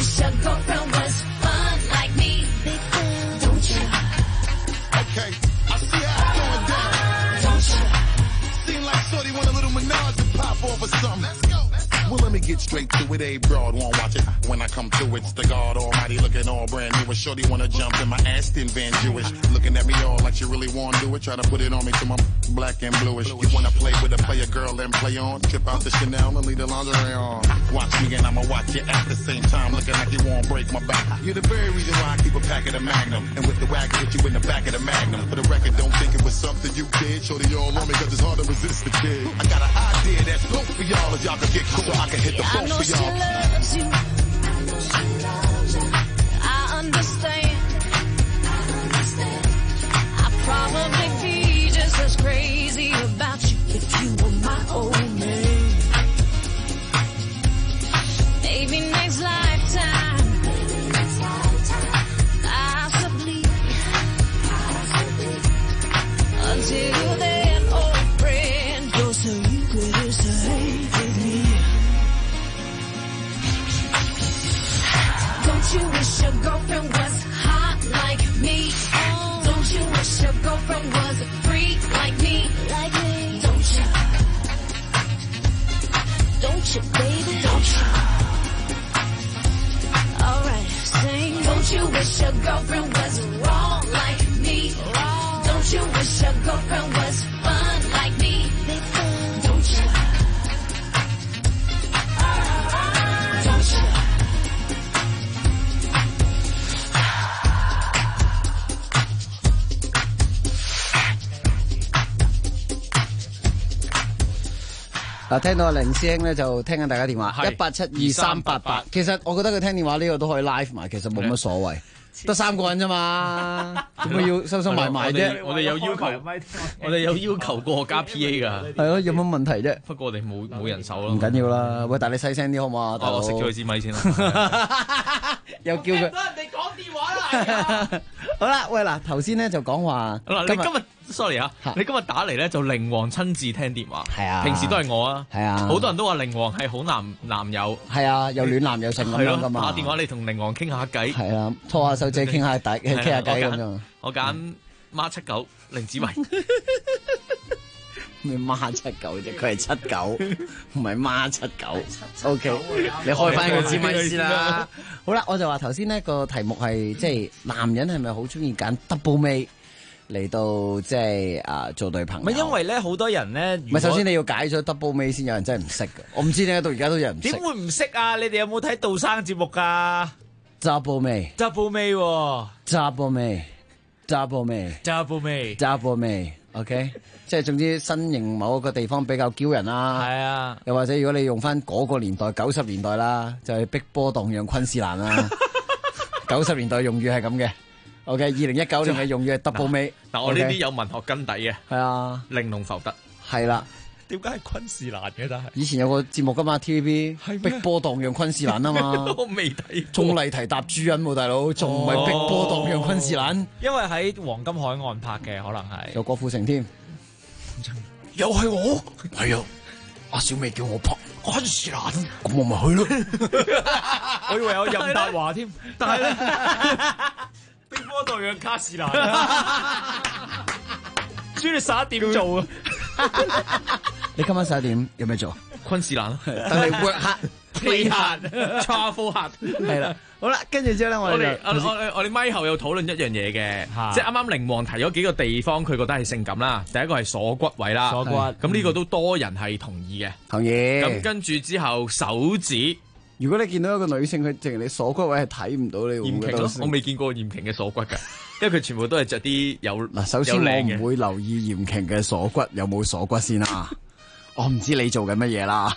wish your girlfriend was fun like me? Don't you? Okay, I see how it's going down. Don't you? Seem like Shorty want a little menage to pop off or something. Let's go. Well, let me get straight to it. A broad won't watch it. When I come to it, it's the God Almighty looking all brand new. And Shorty wanna jump in my Aston Van Jewish. Looking at me all like she really wanna do it. Try to put it on me till my black and bluish. You wanna play with a player girl and play on. Trip out the Chanel and leave the lingerie on. Watch me and I'ma watch you at the same time. Looking like you won't break my back. You're the very reason why I keep a pack of the Magnum. And with the wagon, hit you in the back of the Magnum. For the record, don't think it was something you did. Shorty all on me cause it's hard to resist the kid. I got an idea that's dope for y'all if y'all can get cool. I can hit the boat for y'all. I know she loves you. I understand. I'd probably be just as crazy about you if you were my old man. Maybe next lifetime. Possibly. Until then, old friend, you're so you could say with me. Don't you wish your girlfriend was hot like me? Don't you wish your girlfriend was a freak like me? Like me? Don't you? Don't you, baby? Don't you? Alright, sing. Don't you wish your girlfriend was wrong like me? Don't you wish your girlfriend was fun like me? Don't you? Don't you? 嗱，聽到阿凌師兄咧就聽緊大家電話1872388，其實我覺得佢聽電話呢個都可以 live 埋，其實冇乜所謂，得3個人啫嘛，點解要收收埋埋啫？ 我哋有要求，我哋有要求過加 PA 㗎。 係咯，有乜問題啫？ 不過我哋冇人手咯。 唔緊要啦，喂，但係你細聲啲好唔好啊？ 我熄咗佢支咪先啦。 又叫佢。 人哋講電話啦。 好啦，喂嗱，頭先咧就講話， 嗱，你今日 sorry 啊，你今日打嚟咧就寧王親自聽電話， 係啊， 平時都係我啊， 係啊， 好多人都話寧王係好男友， 係啊，又暖男又性咁樣噶嘛， 打電話你同寧王傾下偈， 係啊，拖下手仔傾下偈咁樣。 我揀孖79凌子維。 咩孖79啫？佢係79，唔係孖79。OK， 你開翻個支咪先啦。好啦，我就話頭先呢個題目係即係男人係咪好中意揀 double 尾嚟到即係做對朋友？ 唔係因為咧好多人咧， 唔係首先你要解咗 double 尾先，有人真係唔識嘅。我唔知點解到而家都有人唔識。 點會唔識啊？你哋有冇睇杜生節目㗎 ？double 尾 ，double 尾喎 ，double 尾 ，double 尾 ，double 尾 ，double 尾。OK， 即係總之身形某一個地方比較驕人啦， 係啊， 又或者如果你用翻嗰個年代90年代啦，就係碧波盪漾昆士蘭啦。90年代用語係咁嘅。OK， 2019年嘅用語係 double 尾。 嗱，我呢啲有文學根底嘅。 係啊， 玲瓏浮凸。 係啦。 點解係昆士蘭嘅？但係以前有個節目噶嘛 TVB， 碧波盪漾昆士蘭啊嘛。 我未睇。 仲麗緹搭朱茵喎，大佬，仲唔係碧波盪漾昆士蘭？ 因為喺黃金海岸拍嘅，可能係有郭富城添。又係我，係啊！阿小美叫我拍昆士蘭，咁我咪去咯。 我以為有任達華添，但係咧，碧波盪漾卡士蘭，朱你11點做啊！ 你今晚11點有咩做？ 昆士蘭， 等你 work hard，play hard，travel hard， 係啦。好啦，跟住之後咧， 我哋咪後有討論一樣嘢嘅，即係啱啱寧王提咗幾個地方，佢覺得係性感啦。第一個係鎖骨位啦， 鎖骨， 咁呢個都多人係同意嘅。 同意。 咁跟住之後手指， 如果你見到一個女性，佢淨係你鎖骨位係睇唔到你會唔會覺得？ 我未見過嚴瓊嘅鎖骨㗎，因為佢全部都係着啲有嗱。首先我唔會留意嚴瓊嘅鎖骨有冇鎖骨先啦。我唔知你做緊乜嘢啦。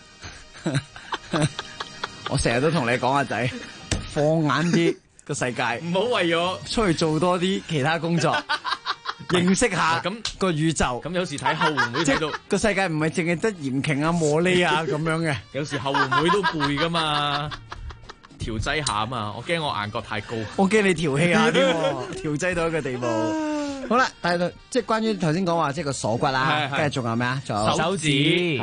我成日都同你講阿仔。放眼啲個世界， 唔好為咗出去做多啲其他工作，認識下咁個宇宙。 咁有時睇後援會睇到個世界唔係淨係得嚴瓊啊、茉莉啊咁樣嘅， 有時後援會都攰噶嘛，調劑下啊嘛。我驚我眼角太高， 我驚你調戲下添，調劑到一個地步。好啦，但係即係關於頭先講話即係個鎖骨啦，跟住仲有咩啊？仲有手指， 係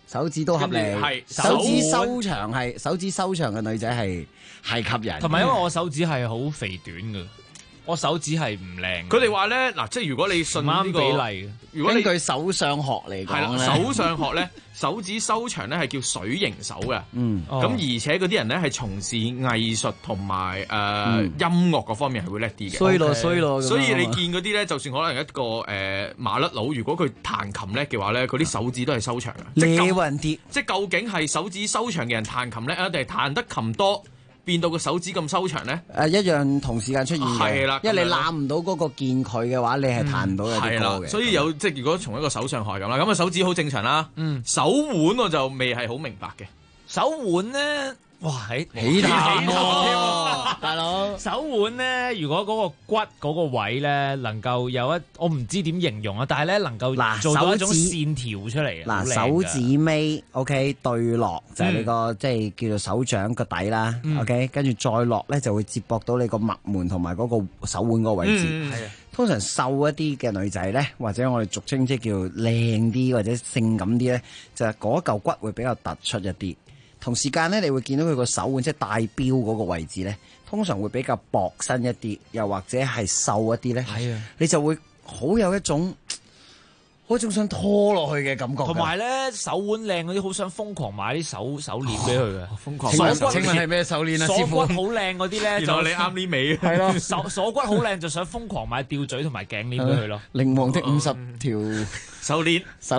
手指都合理， 係手指修長嘅女仔係吸引， 同埋因為我手指係好肥短嘅。我手指係唔靚。 佢哋話咧，嗱，即係如果你信呢個比例， 如果你根據手相學嚟講咧， 手相學咧，手指修長咧係叫水形手嘅。咁而且嗰啲人咧係從事藝術同埋音樂嗰方面係會叻啲嘅。 衰咯， 所以你見嗰啲咧，就算可能一個麻甩佬，如果佢彈琴叻嘅話咧，佢啲手指都係修長嘅。 靚運啲， 即係究竟係手指修長嘅人彈琴叻啊，定係彈得琴多？變到個手指咁修長咧？ 一樣同時間出現嘅， 係啦， 因為你攬唔到嗰個鍵佢嘅話，你係彈唔到有啲歌嘅。 所以有即係如果從一個手相學咁啦，咁啊手指好正常啦。手腕我就未係好明白嘅。 手腕咧，哇起痰喎，大佬！ 手腕咧，如果嗰個骨嗰個位咧，能夠有我唔知點形容啊，但係咧能夠做到一種線條出嚟。 嗱，手指尾 OK 對落就係你個即係叫做手掌個底啦。OK， 跟住再落咧就會接駁到你個脈門同埋嗰個手腕嗰個位置。係啊，通常瘦一啲嘅女仔咧，或者我哋俗稱即係叫靚啲或者性感啲咧，就係嗰嚿骨會比較突出一啲。同時間咧，你會見到佢個手腕即係帶錶嗰個位置咧，通常會比較薄身一啲，又或者係瘦一啲咧。係啊，你就會好有一種想拖落去嘅感覺。 同埋咧，手腕靚嗰啲，好想瘋狂買啲手鏈俾佢嘅。 瘋狂請問係咩手鏈啊？ 鎖骨好靚嗰啲咧， 原來你啱呢味。 係咯， 鎖骨好靚，就想瘋狂買吊墜同埋頸鏈俾佢咯。 靈王的50條手鏈。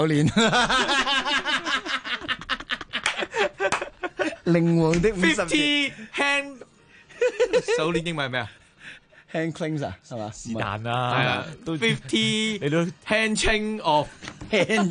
靈王的 50 hand 手鏈英文係咩啊 ？hand cleanser 係嘛？ 是但啦，係啊， 都50你都 hand chain of hand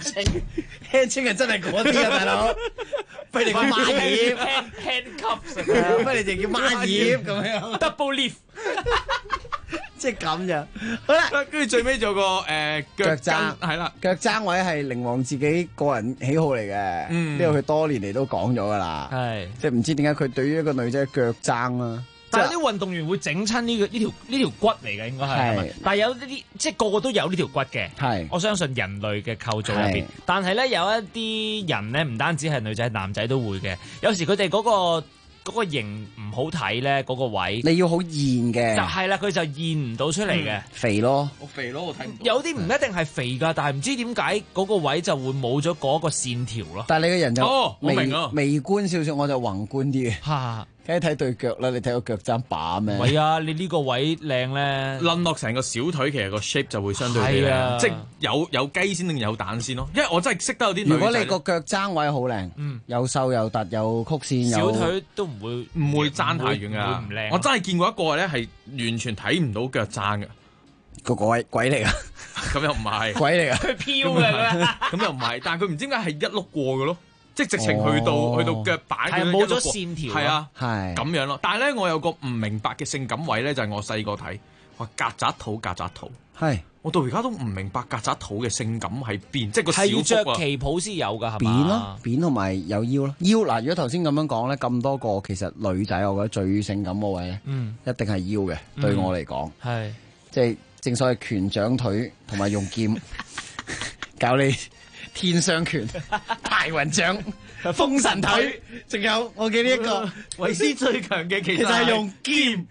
chain 係真係嗰啲啊，大佬，不如你叫孖葉 hand cups， 不如你哋叫孖葉咁樣 double leaf。 即係咁樣，好啦， 跟住最尾仲有個腳踭，係啦， 腳踭位係靈王自己個人喜好嚟嘅，呢個佢多年嚟都講咗噶啦，係即係唔知點解佢對於一個女仔嘅腳踭啦， 但係啲運動員會整親呢條骨嚟嘅，應該係，但係有啲即係個個都有呢條骨嘅，係我相信人類嘅構造入邊，但係咧有一啲人咧唔單止係女仔，男仔都會嘅，有時佢哋嗰個型唔好睇咧，嗰個位你要好現嘅， 就係啦，佢就現唔到出嚟嘅， 肥咯， 我肥咯，我睇唔到。 有啲唔一定係肥㗎，但係唔知點解嗰個位就會冇咗嗰個線條咯。 但係你個人就我明啊， 微觀少少，我就宏觀啲嘅。 嚇， 梗係睇對腳啦，你睇個腳踭把咩？ 係啊，你呢個位靚咧， 攆落成個小腿，其實個 shape 就會相對啲靚，即係有雞先定有蛋先咯。因為我真係識得有啲女仔， 如果你個腳踭位好靚，又瘦又凸又曲線， 小腿都唔會爭太遠㗎。我真係見過一個咧係完全睇唔到腳踭嘅， 個鬼嚟㗎， 咁又唔係鬼嚟㗎， 佢飄嘅， 咁又唔係，但係佢唔知點解係一碌過嘅咯。即係直情去到腳板， 係冇咗線條， 係啊， 係咁樣咯。但係咧，我有個唔明白嘅性感位咧，就係我細個睇話曱甴肚， 係我到而家都唔明白曱甴肚嘅性感喺邊，即係個小腹啊。 係着旗袍先有㗎，係嘛？ 扁咯，扁同埋有腰咯。腰嗱，如果頭先咁樣講咧，咁多個其實女仔，我覺得最性感嗰位咧，一定係腰嘅。對我嚟講，係即係正所謂拳掌腿同埋用劍教你。天雙拳、排雲掌、封神腿，仲有我記呢一個維斯最強嘅其實係用劍。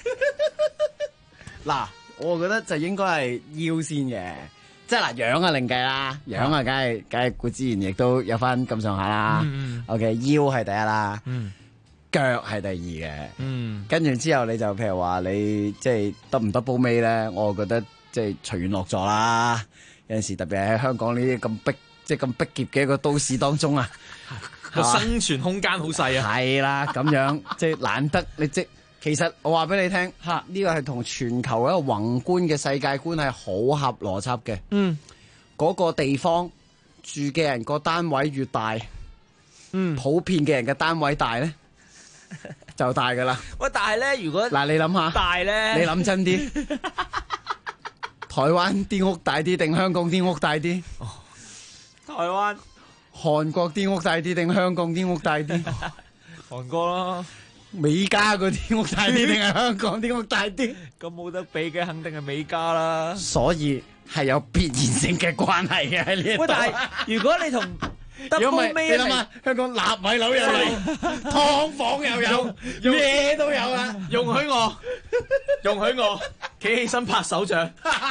嗱，我覺得就應該係腰先嘅，即係嗱樣啊另計啦，樣啊梗係固之然亦都有翻咁上下啦。OK， 腰係第一啦，腳係第二嘅。跟住之後你就譬如話你即係得唔得煲尾咧？我覺得即係隨緣落座啦。有陣時特別係喺香港呢啲咁逼。即係咁逼仄嘅一個都市當中啊， 個生存空間好細啊。 係啦，咁樣即係難得你其實我話俾你聽，呢個係同全球一個宏觀嘅世界觀係好合邏輯嘅。嗰個地方住嘅人個單位越大，普遍嘅人嘅單位大咧，就大噶啦。 喂，但係咧，如果嗱，你諗下， 大咧， 你諗真啲，台灣啲屋大啲定香港啲屋大啲？ 台灣、 韓國啲屋大啲定香港啲屋大啲？ 韓國咯。 美加嗰啲屋大啲定係香港啲屋大啲？ 咁冇得比嘅，肯定係美加啦。 所以係有必然性嘅關係嘅喺呢一度。 喂，但係如果你同如果唔係，你諗下，香港納米樓又嚟，劏房又有，咩都有啦。 容許我企起身拍手掌。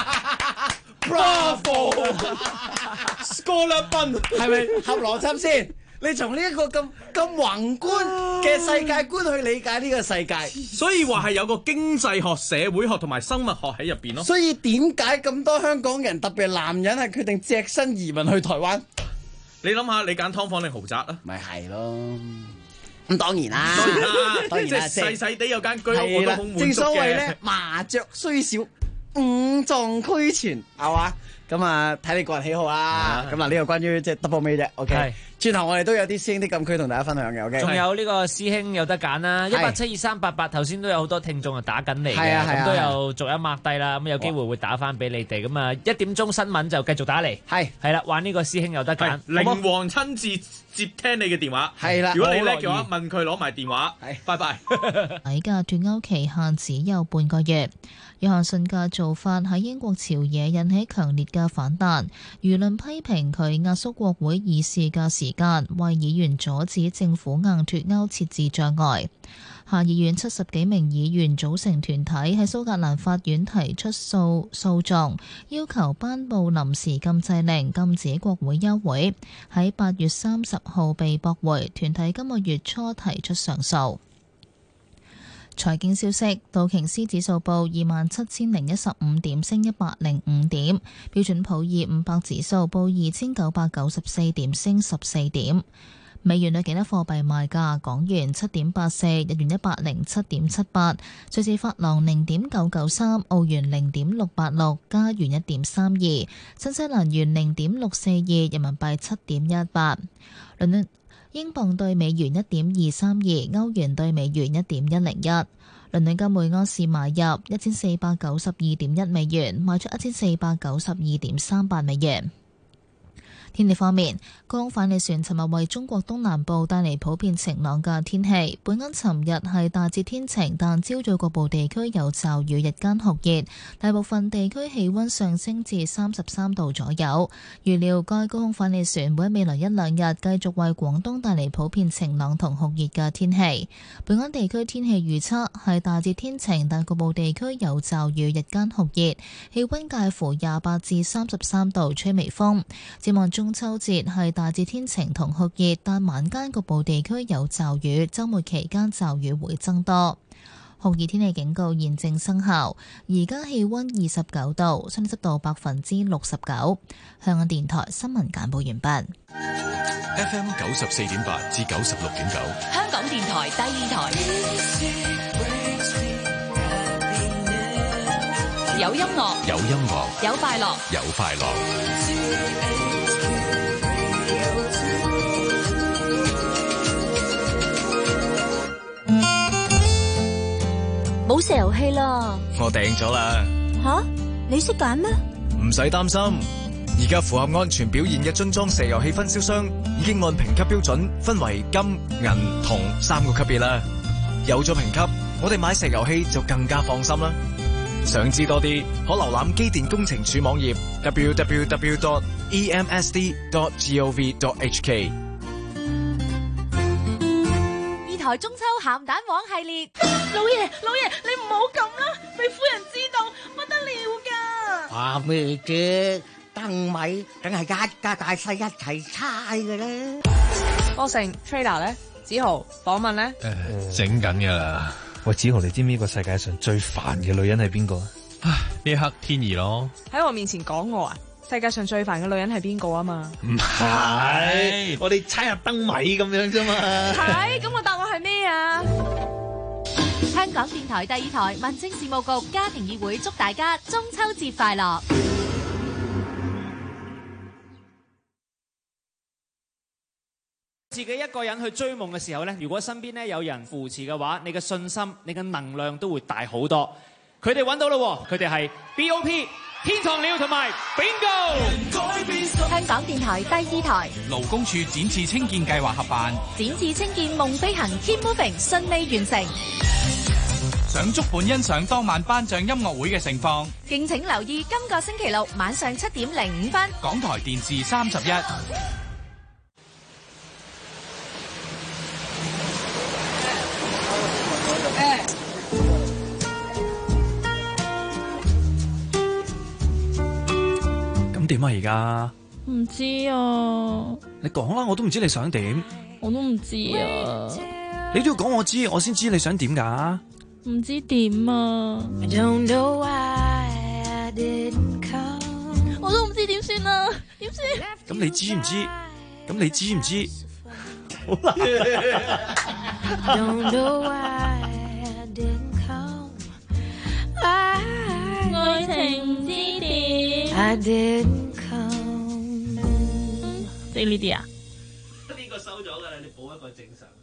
Bravo！ Scholar 賓係咪合邏輯先？你從呢一個咁宏觀嘅世界觀去理解呢個世界， 所以話係有個經濟學、社會學同埋生物學喺入邊咯。 所以點解咁多香港人，特別係男人係決定隻身移民去台灣？ 你諗下，你揀劏房定豪宅啊？ 咪係咯。咁當然啦，當然啦， 即係細細地有間居屋我都好滿足嘅。 正所謂咧，麻雀雖小，五臟俱全，係嘛？咁啊，睇你個人喜好啦。咁啊，呢個關於即係 double May 啫。OK，轉頭我哋都有啲師兄啲禁區同大家分享嘅。OK， 仲有呢個師兄有得揀啦，1872388頭先都有好多聽眾啊打緊嚟嘅，咁都有逐一 mark 低啦。咁有機會會打翻俾你哋。咁啊，1點鐘新聞就繼續打嚟。係啦，玩呢個師兄有得揀。 靈王親自接聽你嘅電話。 係啦， 如果你叻嘅話，問佢攞埋電話。拜拜。 喺嘅脫歐期限只有半個月。約翰遜嘅做法喺英國朝野引起強烈嘅反彈，輿論批評佢壓縮國會議事嘅時間，為議員阻止政府硬脫歐設置障礙。下議院70幾名議員組成團體喺蘇格蘭法院提出訴狀，要求頒布臨時禁制令，禁止國會休會。喺8月30號被駁回，團體今個月初提出上訴。財經消息，道瓊斯指數報27,015點，升105點；標準普爾500指數報2,994點，升14點。美元對其他貨幣賣價：港元7.84，日元107.78，瑞士法郎0.993，澳元0.686，加元1.32，新西蘭元0.642，人民幣7.18。英鎊對美元1.232，歐元對美元1.101。倫敦金每安士買入1492.1美元，賣出1492.38美元。天氣方面，高空反氣旋尋日為中國東南部帶嚟普遍晴朗嘅天氣。本港尋日係大致天晴，但朝早局部地區有驟雨，日間酷熱，大部分地區氣溫上升至33度左右。預料該高空反氣旋會喺未來一兩日繼續為廣東帶嚟普遍晴朗同酷熱嘅天氣。本港地區天氣預測係大致天晴，但局部地區有驟雨，日間酷熱，氣溫介乎28至33度，吹微風。展望中秋節係大致天晴同酷熱，但晚間局部地區有驟雨，週末期間驟雨會增多。酷熱天氣警告現正生效，而家氣溫29度，相對濕度69%。香港電台新聞簡報完畢。 FM 94.8至96.9， 香港電台第二台。有音樂， 有音樂， 有快樂， 有快樂。 冇石油氣啦， 我訂咗啦。 吓，你識揀咩？ 唔使擔心，而家符合安全表現嘅樽裝石油氣分銷商已經按評級標準分為金、銀、銅3個級別啦。有咗評級，我哋買石油氣就更加放心啦。想知多啲，可瀏覽機電工程署網頁 www.emsd.gov.hk。 台中秋鹹蛋黃系列， 老爺，你唔好咁啦，俾夫人知道不得了噶。 話咩啫？燈米梗係一家大細一齊猜嘅啦。 波成 Trader 咧，子豪訪問咧， 整緊噶啦。喂，子豪，你知唔知個世界上最煩嘅女人係邊個啊？ 呢一刻天兒咯。 喺我面前講我啊？世界上最煩嘅女人係邊個啊嘛？ 唔係，我哋猜下燈米咁樣啫嘛。 係，咁我答案係咩啊？ 香港電台第二台民政事務局家庭議會祝大家中秋節快樂。 自己一個人去追夢嘅時候呢，如果身邊呢有人扶持嘅話，你嘅信心、你嘅能量都會大好多。佢哋揾到咯，佢哋係 BOP。天堂鳥同埋 Bingo， 香港電台第二台勞工處展翅青見計劃合辦展翅青見夢飛行 Keep Moving 順利完成。 想足本欣賞當晚頒獎音樂會嘅盛況， 敬請留意今個星期六晚上7:05， 港台電視31。 咁點啊而家？ 唔知啊， 你講啦，我都唔知你想點。 我都唔知啊， 你都要講我知，我先知你想點㗎。 唔知點啊，我都唔知點算啊，點算？ 咁你知唔知？咁你知唔知？好啦。 愛情唔知點，即係呢啲啊？ 呢個收咗㗎啦，你補一個正常。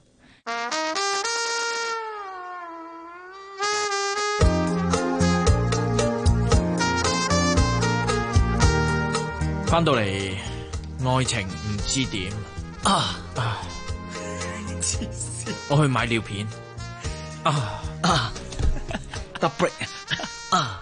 翻到嚟，愛情唔知點啊！我去買尿片 ，double break 啊！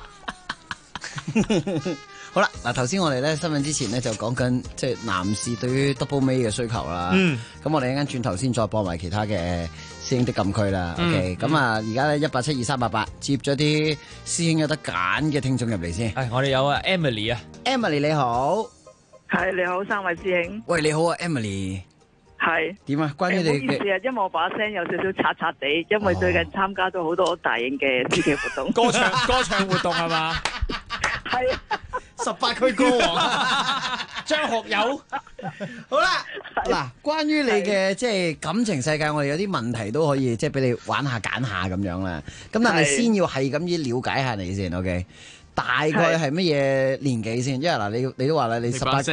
好啦，嗱，頭先我哋咧新聞之前咧就講緊即係男士對於 double May 嘅需求啦。咁我哋一陣間轉頭先再播埋其他嘅師兄的禁區啦。OK，咁啊，而家咧1872388接咗啲師兄有得揀嘅聽眾入嚟先。 係，我哋有啊 Emily 啊 ，Emily 你好。 係你好，3位師兄。 喂，你好啊 ，Emily。 係點啊？關於你唔好意思啊，因為我把聲有少少刷刷地，因為最近參加咗好多大型嘅詩劇活動。 歌唱活動係嘛？ 係 18區歌王張學友。 好啦，嗱，關於你嘅即係感情世界，我哋有啲問題都可以即係俾你玩下揀下咁樣啦。咁但係先要係咁依了解下你先 ，OK？大概係乜嘢年紀先？因為嗱，你都話啦，你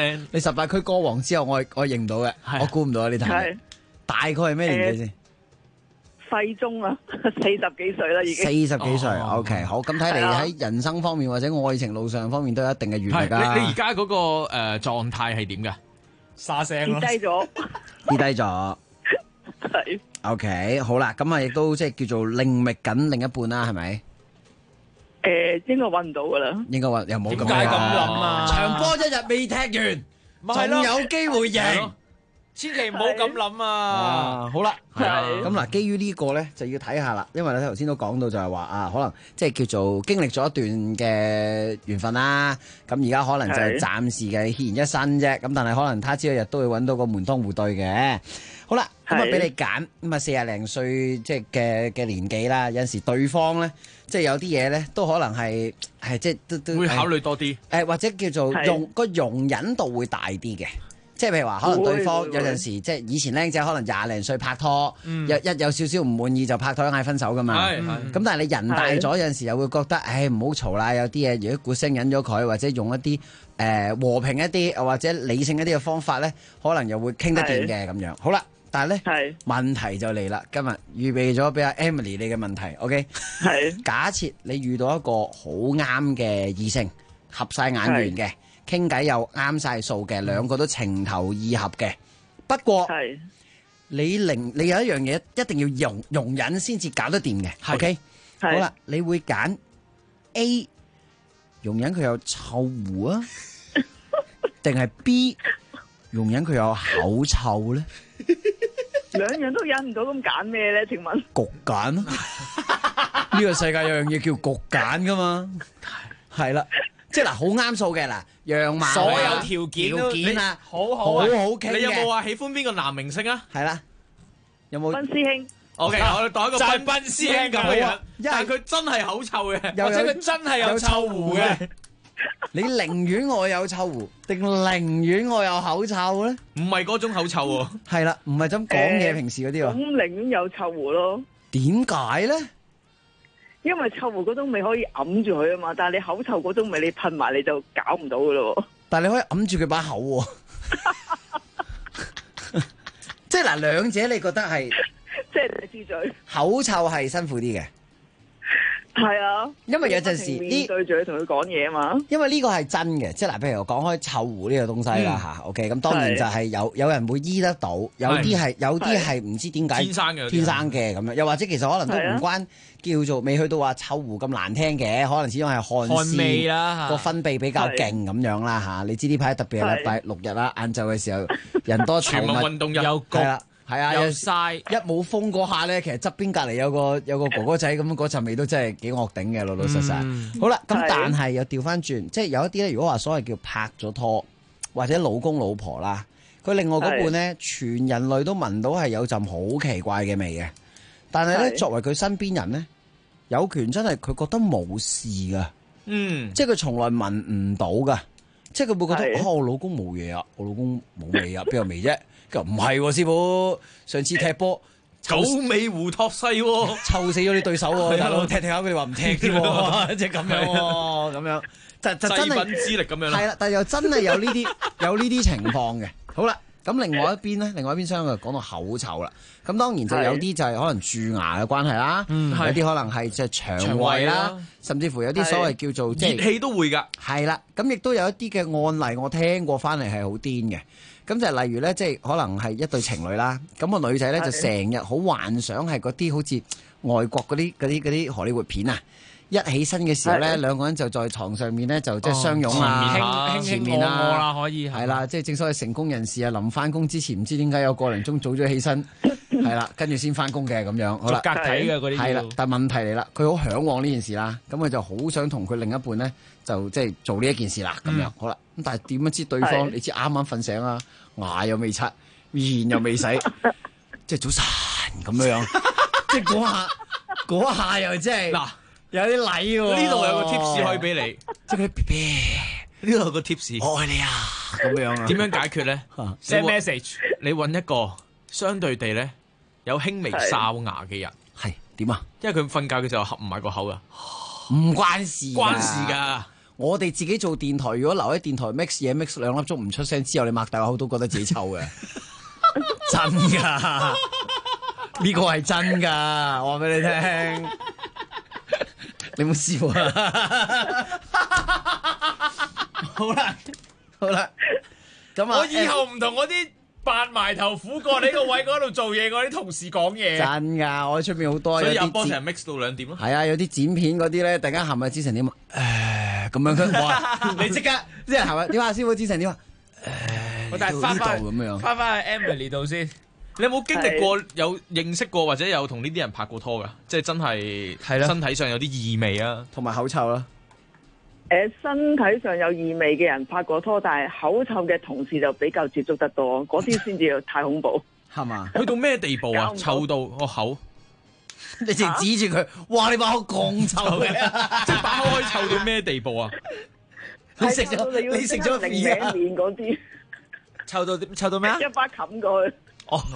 18區歌王之後，我認到嘅，我估唔到啊！你睇，大概係咩年紀先？ 廢中啊，40幾歲啦已經。 40幾歲 ，OK， 好。咁睇嚟喺人生方面或者愛情路上方面都有一定嘅閱歷㗎。 你而家嗰個狀態係點㗎？ 沙聲咯， 跌低咗。 跌低咗。 係。 OK， 好啦，咁啊，亦都即係叫做另覓緊另一半啦，係咪？ 應該揾唔到噶啦， 應該揾又冇咁。 點解咁諗啊？ 長波一日未踢完，仲有機會贏， 千祈唔好咁諗啊！ 好啦，咁嗱，基於呢個咧就要睇下啦，因為咧頭先都講到就係話啊，可能即係叫做經歷咗一段嘅緣分啦，咁而家可能就係暫時嘅孑然一身啫，咁但係可能他朝一日都會揾到個門當戶對嘅。好啦，咁啊俾你揀，咁啊40零歲即係嘅年紀啦，有陣時對方咧，即係有啲嘢咧都可能係即係都會考慮多啲， 或者叫做容忍度會大啲嘅，即係譬如話可能對方有陣時即係以前僆仔可能20零歲拍拖，有少少唔滿意就拍拖嗌分手噶嘛，咁但係你人大咗有陣時又會覺得，唔好嘈啦，有啲嘢如果鼓聲忍咗佢，或者用一啲和平一啲或者理性一啲嘅方法咧，可能又會傾得掂嘅咁樣。好啦。但係咧，問題就嚟啦。今日預備咗俾阿 Emily 你嘅問題 ，OK？ 係。假設你遇到一個好啱嘅異性，合晒眼緣嘅，傾偈又啱晒數嘅，兩個都情投意合嘅。不過，你有一樣嘢一定要容忍先至搞得掂嘅 ，OK？ 好啦，你會揀 A 容忍佢有臭狐啊，定係 B 容忍佢有口臭咧？ 兩樣都忍唔到，咁揀咩咧？請問焗揀咯，呢個世界有樣嘢叫焗揀噶嘛，係啦，即係嗱，好啱數嘅嗱，樣貌所有條件啊，好好傾嘅。 你有冇話喜歡邊個男明星啊？ 係啦，有冇？ 斌師兄。 OK，我當一個斌師兄咁樣， 但係佢真係口臭嘅， 或者佢真係有臭狐嘅。 你寧願我有臭狐，定寧願我有口臭咧？ 唔係嗰種口臭喎。 係啦，唔係咁講嘢，平時嗰啲喎。 咁寧願有臭狐咯。 點解咧？ 因為臭狐嗰種味可以揞住佢啊嘛，但係你口臭嗰種味你噴埋你就搞唔到噶咯。 但係你可以揞住佢把口喎。即係嗱，兩者你覺得係？ 即係你知嘴。 口臭係辛苦啲嘅。 係啊， 因為有陣時面對住佢同佢講嘢啊嘛。因為呢個係真嘅，即係嗱，譬如我講開臭狐呢個東西啦吓，OK， 咁當然就係有人會醫得到，有啲係唔知點解天生嘅咁樣，又或者其實可能都唔關叫做未去到話臭狐咁難聽嘅，可能始終係汗味啦，個分泌比較勁咁樣啦吓。你知呢排特別係禮拜6日啦，晏晝嘅時候人多稠密， 全民運動日又係係啊， 又曬， 一冇風嗰下咧，其實側邊隔離有個哥哥仔咁，嗰陣味都真係幾惡頂嘅，老老實實。好啦，咁但係又調翻轉，即係有一啲咧，如果話所謂叫拍咗拖或者老公老婆啦，佢另外嗰半咧，全人類都聞到係有陣好奇怪嘅味嘅，但係咧作為佢身邊人咧，有權真係佢覺得冇事噶，即係佢從來聞唔到噶。即係佢會覺得我老公冇嘢啊，我老公冇味啊，邊有味啫？佢話唔係喎，師傅，上次踢波九尾胡托西喎， 臭死咗啲對手喎，大佬踢下佢哋話唔踢添喎，即係咁樣喎，咁樣就真係勢品之力咁樣啦。 係啦，但係又真係有呢啲情況嘅。好啦，咁另外一邊咧，另外一邊廂就講到口臭啦。咁當然就有啲就係可能蛀牙嘅關係啦，有啲可能係即係腸胃啦，甚至乎有啲所謂叫做即係熱氣都會㗎。 係啦，咁亦都有一啲嘅案例我聽過翻嚟係好癲嘅。咁就例如咧，即係可能係一對情侶啦，咁個女仔咧就成日好幻想係嗰啲好似外國嗰啲荷里活片啊。一起身嘅時候咧，兩個人就在床上面咧就即係相擁啊， 輕輕摸摸啦，可以係啦，即係正所謂成功人士啊，臨翻工之前唔知點解有個零鐘早咗起身，係啦，跟住先翻工嘅咁樣，好啦， 逐格體嘅嗰啲係啦，但係問題嚟啦，佢好嚮往呢件事啦，咁佢就好想同佢另一半咧就即係做呢一件事啦，咁樣好啦，咁但係點樣知對方？你知啱啱瞓醒啊，牙又未刷，面又未洗，即係早晨咁樣，即係嗰下又即係嗱。有啲禮喎， 呢度有個 tips 可以俾你， 即係 BB， 呢度有個 tips， 我愛你啊，咁樣啊， 點樣解決咧 ？send message， 你揾一個相對地咧有輕微哨牙嘅人， 係點啊？ 因為佢瞓覺嘅時候合唔埋個口噶， 唔關事， 關事㗎。 我哋自己做電台，如果留喺電台 mix 嘢 mix 2粒鐘唔出聲之後，你擘大個口都覺得自己臭嘅，真㗎，呢個係真㗎，我話俾你聽。你冇笑啊！好啦，咁啊， 我以後唔同我啲扮埋頭苦過你個位嗰度做嘢嗰啲同事講嘢。 真㗎，我喺出邊好多。 所以阿波成日 mix 到2點咯。 係啊，有啲剪片嗰啲咧，突然間係咪之前點啊？咁樣佢哇！你即刻即係係咪點啊？師傅之前點啊？ 我但係翻返去 Emily 度先。 你有冇經歷過有認識過或者有同呢啲人拍過拖㗎？即係真係身體上有啲異味啊， 同埋口臭啦。 身體上有異味嘅人拍過拖，但係口臭嘅同事就比較接觸得多，嗰啲先至太恐怖。 係嘛？ 去到咩地步啊？臭到個口， 你直指住佢，哇！你把口咁臭嘅， 即係把口可以臭到咩地步啊？ 你食咗面嗰啲， 臭到咩啊？ 一巴冚過去。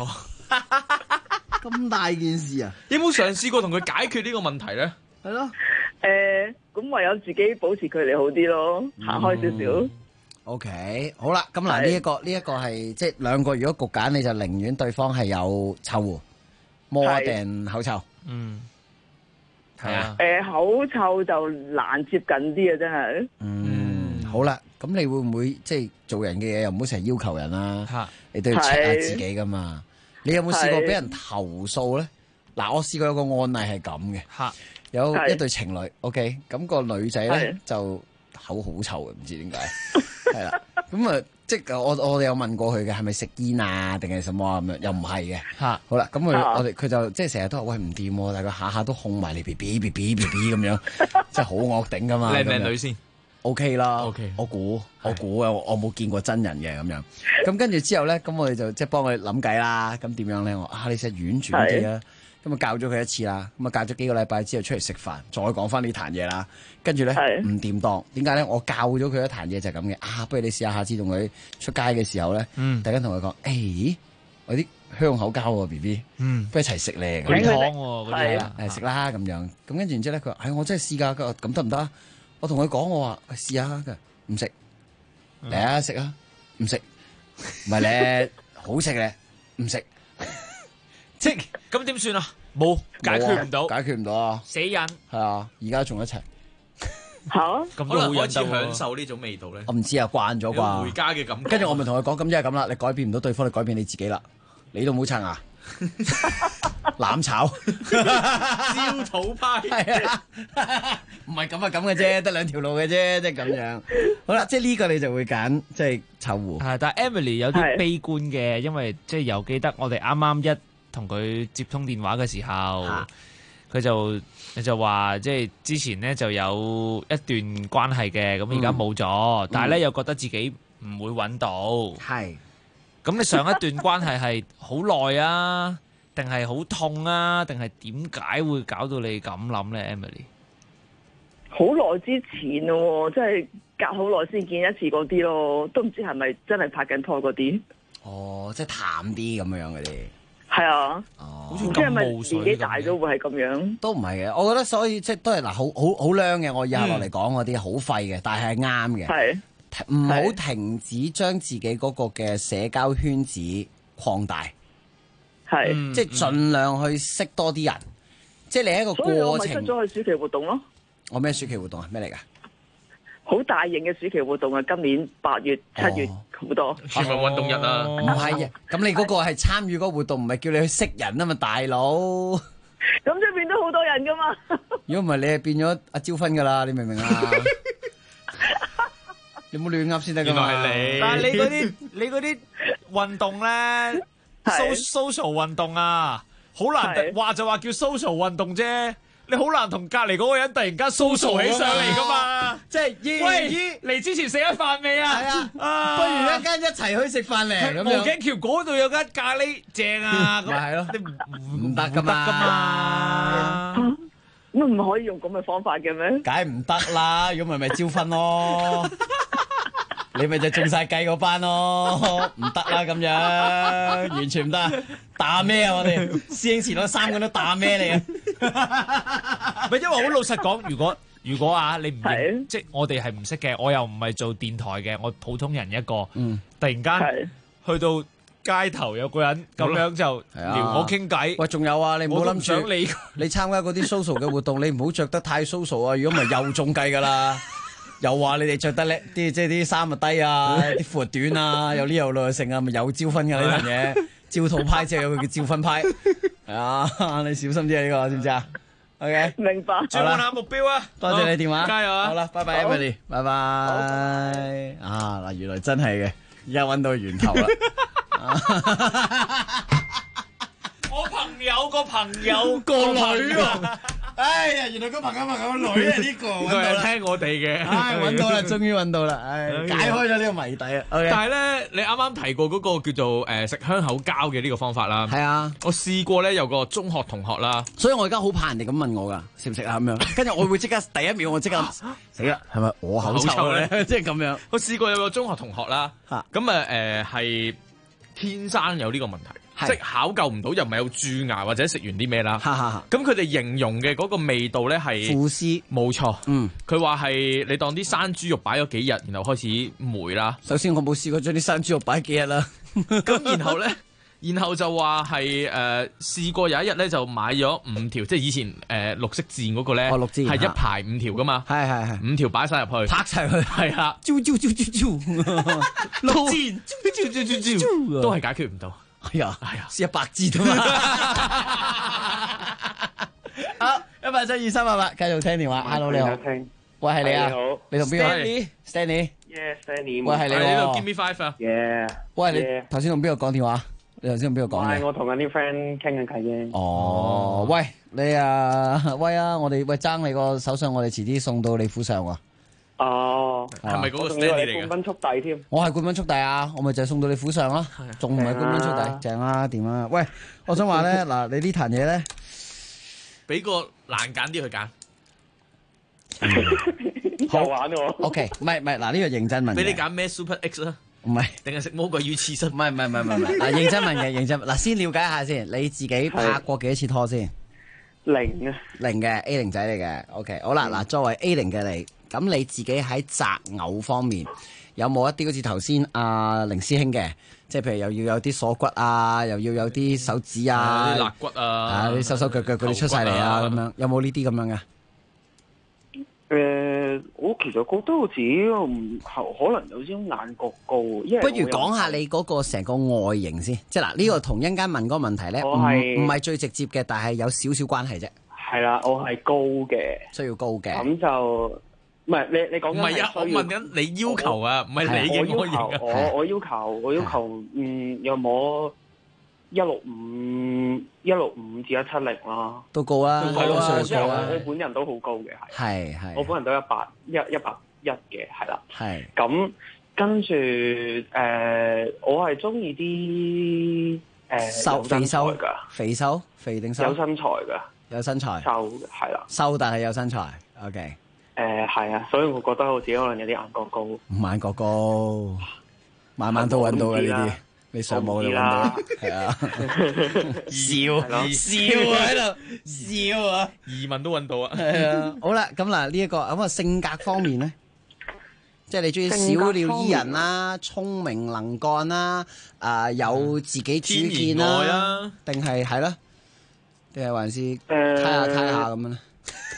咁大件事啊！ 有冇嘗試過同佢解決呢個問題咧？ 係咯， 咁唯有自己保持距離好啲咯，行開少少。 OK， 好啦，咁嗱呢一個係即係兩個，如果焗揀，你就寧願對方係有臭狐，摸定口臭。 係啊。 口臭就難接近啲啊，真係。 好啦，咁你會唔會即係做人嘅嘢又唔好成日要求人啦？你都要 check 下自己噶嘛？你有冇試過俾人投訴咧？嗱，我試過有個案例係咁嘅，有一對情侶 ，OK， 咁個女仔咧就口好臭嘅，唔知點解，係啦，咁啊，即係我哋有問過佢嘅，係咪食煙啊，定係什麼啊咁樣？又唔係嘅，好啦，咁佢就即係成日都話喂唔掂喎，但係佢下下都控埋你 B B 咁樣，即係好惡頂噶嘛。 靚唔靚女先？ OK 啦 ，OK， 我估啊，我冇見過真人嘅咁樣。咁跟住之後咧，咁我哋就即係幫佢諗計啦。咁點樣咧？我你實婉轉啲啊。咁啊教咗佢一次啦。咁啊教咗幾個禮拜之後出嚟食飯，再講翻呢壇嘢啦。跟住咧唔掂當，點解咧？我教咗佢一壇嘢就係咁嘅。不如你試下次同佢出街嘅時候咧，突然間同佢講，我啲香口膠喎 B B， 不如一齊食咧。 嗰啲糖喎，嗰啲食啦咁樣。咁跟住然之後咧，佢話我真係試㗎。佢話咁得唔得啊？我同佢講，我話試下㗎，唔食嚟啊食啊，唔食唔係咧，好食咧，唔食， 即係咁點算啊？冇解決唔到啊！ 死人係啊！而家仲一齊嚇， 咁都好開始享受呢種味道咧。 我唔知啊，慣咗啩。 回家嘅感覺。 跟住我咪同佢講，咁即係咁啦，你改變唔到對方，你改變你自己啦，你都唔好刷牙。 攬炒焦土派係啊，唔係咁啊咁嘅啫，得兩條路嘅啫，即係咁樣。好啦，即係呢個你就會揀即係臭狐。 係，但係 Emily 有啲悲觀嘅，因為即係又記得我哋啱啱一同佢接通電話嘅時候，佢就話即係之前咧就有一段關係嘅，咁而家冇咗，但係咧又覺得自己唔會揾到。 係。 咁你上一段關係係好耐啊，定係好痛啊，定係點解會搞到你咁諗咧 ，Emily？ 好耐之前咯，即係隔好耐先見一次嗰啲咯，都唔知係咪真係拍緊拖嗰啲。 哦，即係淡啲咁樣嗰啲。 係啊。 哦， 好似咁冇水。年紀大咗會係咁樣？ 都唔係嘅，我覺得所以即係都係嗱，好靚嘅。我以下落嚟講嗰啲好廢嘅，但係係啱嘅。係。唔好停止將自己嗰個嘅社交圈子擴大，係即係盡量去識多啲人，即係你喺一個過程。所以我咪出咗去暑期活動咯。我咩暑期活動啊？咩嚟㗎？好大型嘅暑期活動啊！今年8月、7月好多全民運動日啊！ 唔係啊，咁你嗰個係參與嗰個活動，唔係叫你去識人啊嘛，大佬。 咁即係變咗好多人㗎嘛？ 如果唔係，你係變咗阿招芬㗎啦，你明唔明啊？你冇亂噏先得噶嘛？ 但係你嗰啲運動咧，social 運動啊，好難話就話叫 social 運動啫。你好難同隔離嗰個人突然間 social 起上嚟噶嘛？ 即係喂，嚟之前食咗飯未啊？ 係啊，不如一間一齊去食飯嚟咁樣。 無景橋嗰度有間咖喱正啊，咁咪係咯， 你唔得噶嘛。 咁唔可以用咁嘅方法嘅咩？ 梗係唔得啦！如果唔係咪招婚咯，你咪就中晒計嗰班咯，唔得啦咁樣，完全唔得。打咩啊？我哋師兄前嗰3個都打咩嚟啊？ 唔係因為好老實講，如果啊你唔認，即係我哋係唔識嘅，我又唔係做電台嘅，我普通人一個，突然間去到街頭有個人咁樣就撩我傾偈。 喂，仲有啊，你唔好諗住你參加嗰啲 social 嘅活動，你唔好着得太 social 啊！如果唔係又中計噶啦，又話你哋着得叻啲，即係啲衫啊低啊，啲褲短啊，有呢有路性啊，咪有招婚噶呢樣嘢。招土派之後有個叫招婚派，係啊，你小心啲啊呢個，知唔知啊 ？OK， 明白。 轉換下目標啊！ 多謝你電話， 加油啊！ 好啦，拜拜 Emily，拜拜。啊嗱，原來真係嘅，而家揾到源頭啦。 我朋友個朋友個女啊！ 哎呀，原來個朋友個女啊！呢個揾到啦， 聽我哋嘅， 揾到啦，終於揾到啦，解開咗呢個謎底啊！ 但係咧，你啱啱提過嗰個叫做食香口膠嘅呢個方法啦， 係啊， 我試過咧，有個中學同學啦， 所以我而家好怕人哋咁問我噶，食唔食啊咁樣，跟住我會即刻第一秒我即刻死啦，係咪我口臭咧？即係咁樣。 我試過有個中學同學啦，咁係天生有呢個問題。即係考究唔到，又唔係有蛀牙或者食完啲咩啦。咁佢哋形容嘅嗰個味道咧係腐屍， 冇錯。佢話係你當啲生豬肉擺咗幾日，然後開始霉啦。 首先我冇試過將啲生豬肉擺幾日啦。 咁然後就話係試過有一日咧就買咗5條，即係以前綠色箭嗰個咧，係一排5條噶嘛。 係 5條擺晒入去， 拍晒佢。係啦， 綠箭， 都係解決唔到。 係啊，試100支啫嘛。好，172-388，繼續聽電話。Hello， 你好。喂，係你啊？你同邊個 ？Stanley。 喂， 係你。 呢度 Give me 5啊。 喂，你頭先同邊個講電話？你頭先同邊個講嘅？ 我同緊啲 friend 傾緊偈啫。 哦，喂，你啊，威啊，我哋爭你個手信，我哋遲啲送到你府上喎。 哦， 係咪嗰個 Stanley 嚟嘅？ 冠軍速遞添， 我係冠軍速遞啊！我咪就係送到你府上咯，仲唔係冠軍速遞？正啊，掂啊！喂，我想話咧，嗱，你呢壇嘢咧， 俾個難揀啲去揀， 好玩喎。 OK， 唔係，嗱，呢個認真問。 俾你揀咩 Super X 啊？ 唔係， 定係食魔鬼魚刺身？ 唔係，嗱，認真問嘅，認真。嗱，先了解下先，你自己拍過幾多次拖先 ？0 嘅 A0仔嚟嘅。OK， 好啦，嗱，作為 A0嘅你。咁你自己喺擇偶方面有冇一啲好似頭先阿凌師兄嘅，即係譬如又要有啲鎖骨啊，又要有啲手指啊， 啲肋骨啊， 啲手手腳腳嗰啲出晒嚟啊，咁樣有冇呢啲咁樣嘅？ 我其實覺得我自己可能有啲眼角高，因為不如講下你嗰個成個外形先，即係嗱呢個同一陣間問嗰個問題咧，唔係最直接嘅，但係有少少關係啫。 係啦，我係高嘅， 需要高嘅， 咁就唔係你講緊唔係啊，我問緊你要求啊，唔係你嘅外形啊。 我要求有冇165至170啦， 都高啦， 係咯，因為我本人都好高嘅， 係我本人都101嘅，係啦， 係咁跟住我係中意啲肥定瘦有身材㗎， 有身材瘦係啦， 瘦但係有身材 ，OK， 係啊，所以我覺得我自己可能有啲眼角高， 眼角高，慢慢都揾到嘅呢啲。你上網就揾到，係啊，笑喺度笑啊， 移民都揾到啊， 係啊，好啦，咁嗱呢一個咁啊性格方面咧，即係你中意小鳥依人啦，聰明能幹啦，有自己主見啦，定係係咯，定係還是睇下咁樣咧？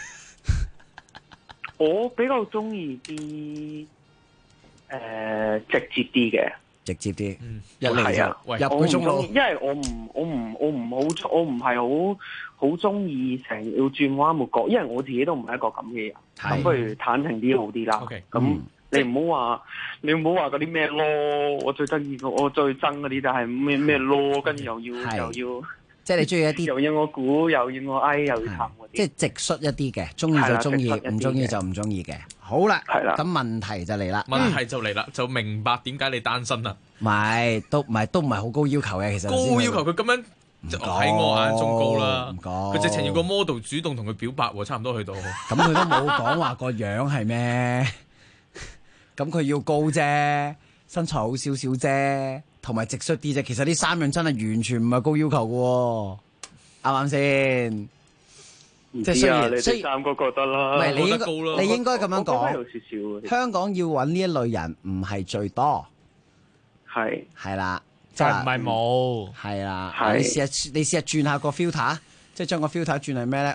我比較中意啲直接啲嘅。 直接啲， 係啊， 入去中路， 因為我唔係好中意成日要轉彎抹角，因為我自己都唔係一個咁嘅人，咁不如坦誠啲好啲啦。咁你唔好話嗰啲咩咯，我最憎嗰啲就係咩咯，跟住又要， 即係你中意一啲又要我估，又要我哀，又要氹嗰啲， 即係直率一啲嘅，中意就中意，唔中意就唔中意嘅。好啦，咁問題就嚟啦， 就明白點解你單身啦。 唔係，都唔係好高要求嘅，其實高要求佢咁樣喺我眼中高啦。 唔講， 佢直情要個 model 主動同佢表白喎，差唔多去到。 咁佢都冇講話個樣係咩？咁佢要高啫，身材好少少啫，同埋直率啲啫。其實呢三樣真係完全唔係高要求嘅，啱唔啱先？ 即係雖然你哋三個覺得啦， 唔係你應該咁樣講。 有少少香港要揾呢一類人唔係最多，係啦， 就唔係冇， 係啦。你試下轉下個 filter，即係將個 filter 轉係咩咧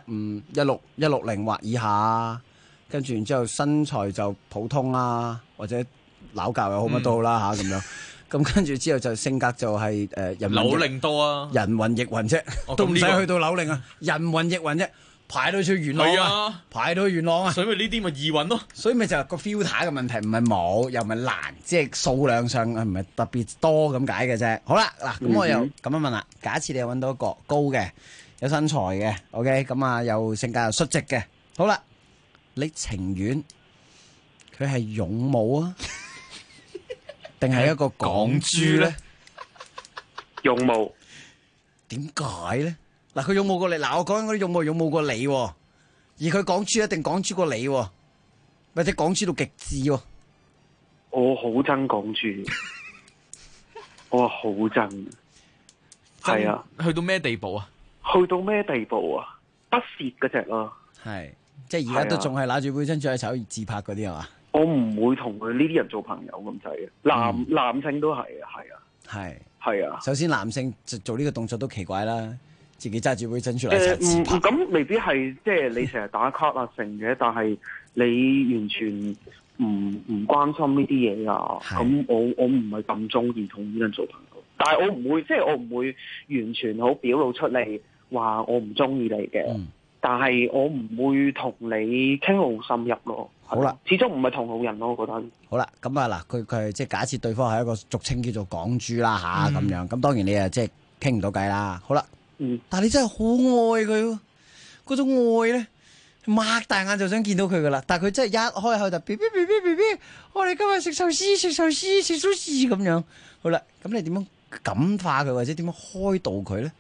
？160或以下，跟住然之後身材就普通啦，或者扭教又好乜都好啦嚇咁樣。咁跟住之後就性格就係人扭令多啊， 人云亦云啫，都唔使去到扭令啊，人云亦云啫。排到去元朗啊！排到去元朗啊！ 所以咪呢啲咪易揾咯。 所以咪就係個 filter 嘅問題，唔係冇，又唔係難，即係數量上唔係特別多咁解嘅啫。好啦，嗱咁我又咁樣問啦。假設你又揾到一個高嘅，有身材嘅 ，OK， 咁啊又性格又率直嘅。好啦，你情願佢係勇武啊，定係一個港豬咧？ 勇武。 點解咧？嗱，佢勇武過你，嗱，我講緊嗰啲勇武過你，而佢港豬一定港豬過你，或者港豬到極致。 我好憎港豬，我好憎，係啊， 去到咩地步啊？ 去到咩地步啊？不屑嗰隻咯， 係，即係而家都仲係揦住杯珍珠喺手自拍嗰啲係嘛？ 我唔會同佢呢啲人做朋友咁滯嘅，男性都係啊，係啊。 首先男性做呢個動作都奇怪啦。自己揸住杯珍珠嚟擦自拍， 咁未必係即係你成日打卡啊成嘅，但係你完全唔關心呢啲嘢啊。咁我唔係咁中意同呢人做朋友，但係我唔會即係我唔會完全好表露出嚟話我唔中意你嘅。但係我唔會同你傾好深入咯。 好啦， 始終唔係同路人咯，我覺得。 好啦，咁啊嗱，佢係即係假設對方係一個俗稱叫做港豬啦吓咁樣，咁當然你啊即係傾唔到偈啦。好啦。但係你真係好愛佢喎，嗰種愛咧，擘大眼就想見到佢噶啦。但係佢真係一開口就 B B B B B B， 我哋今日食壽司咁樣。好啦，咁你點樣感化佢，或者點樣開導佢咧？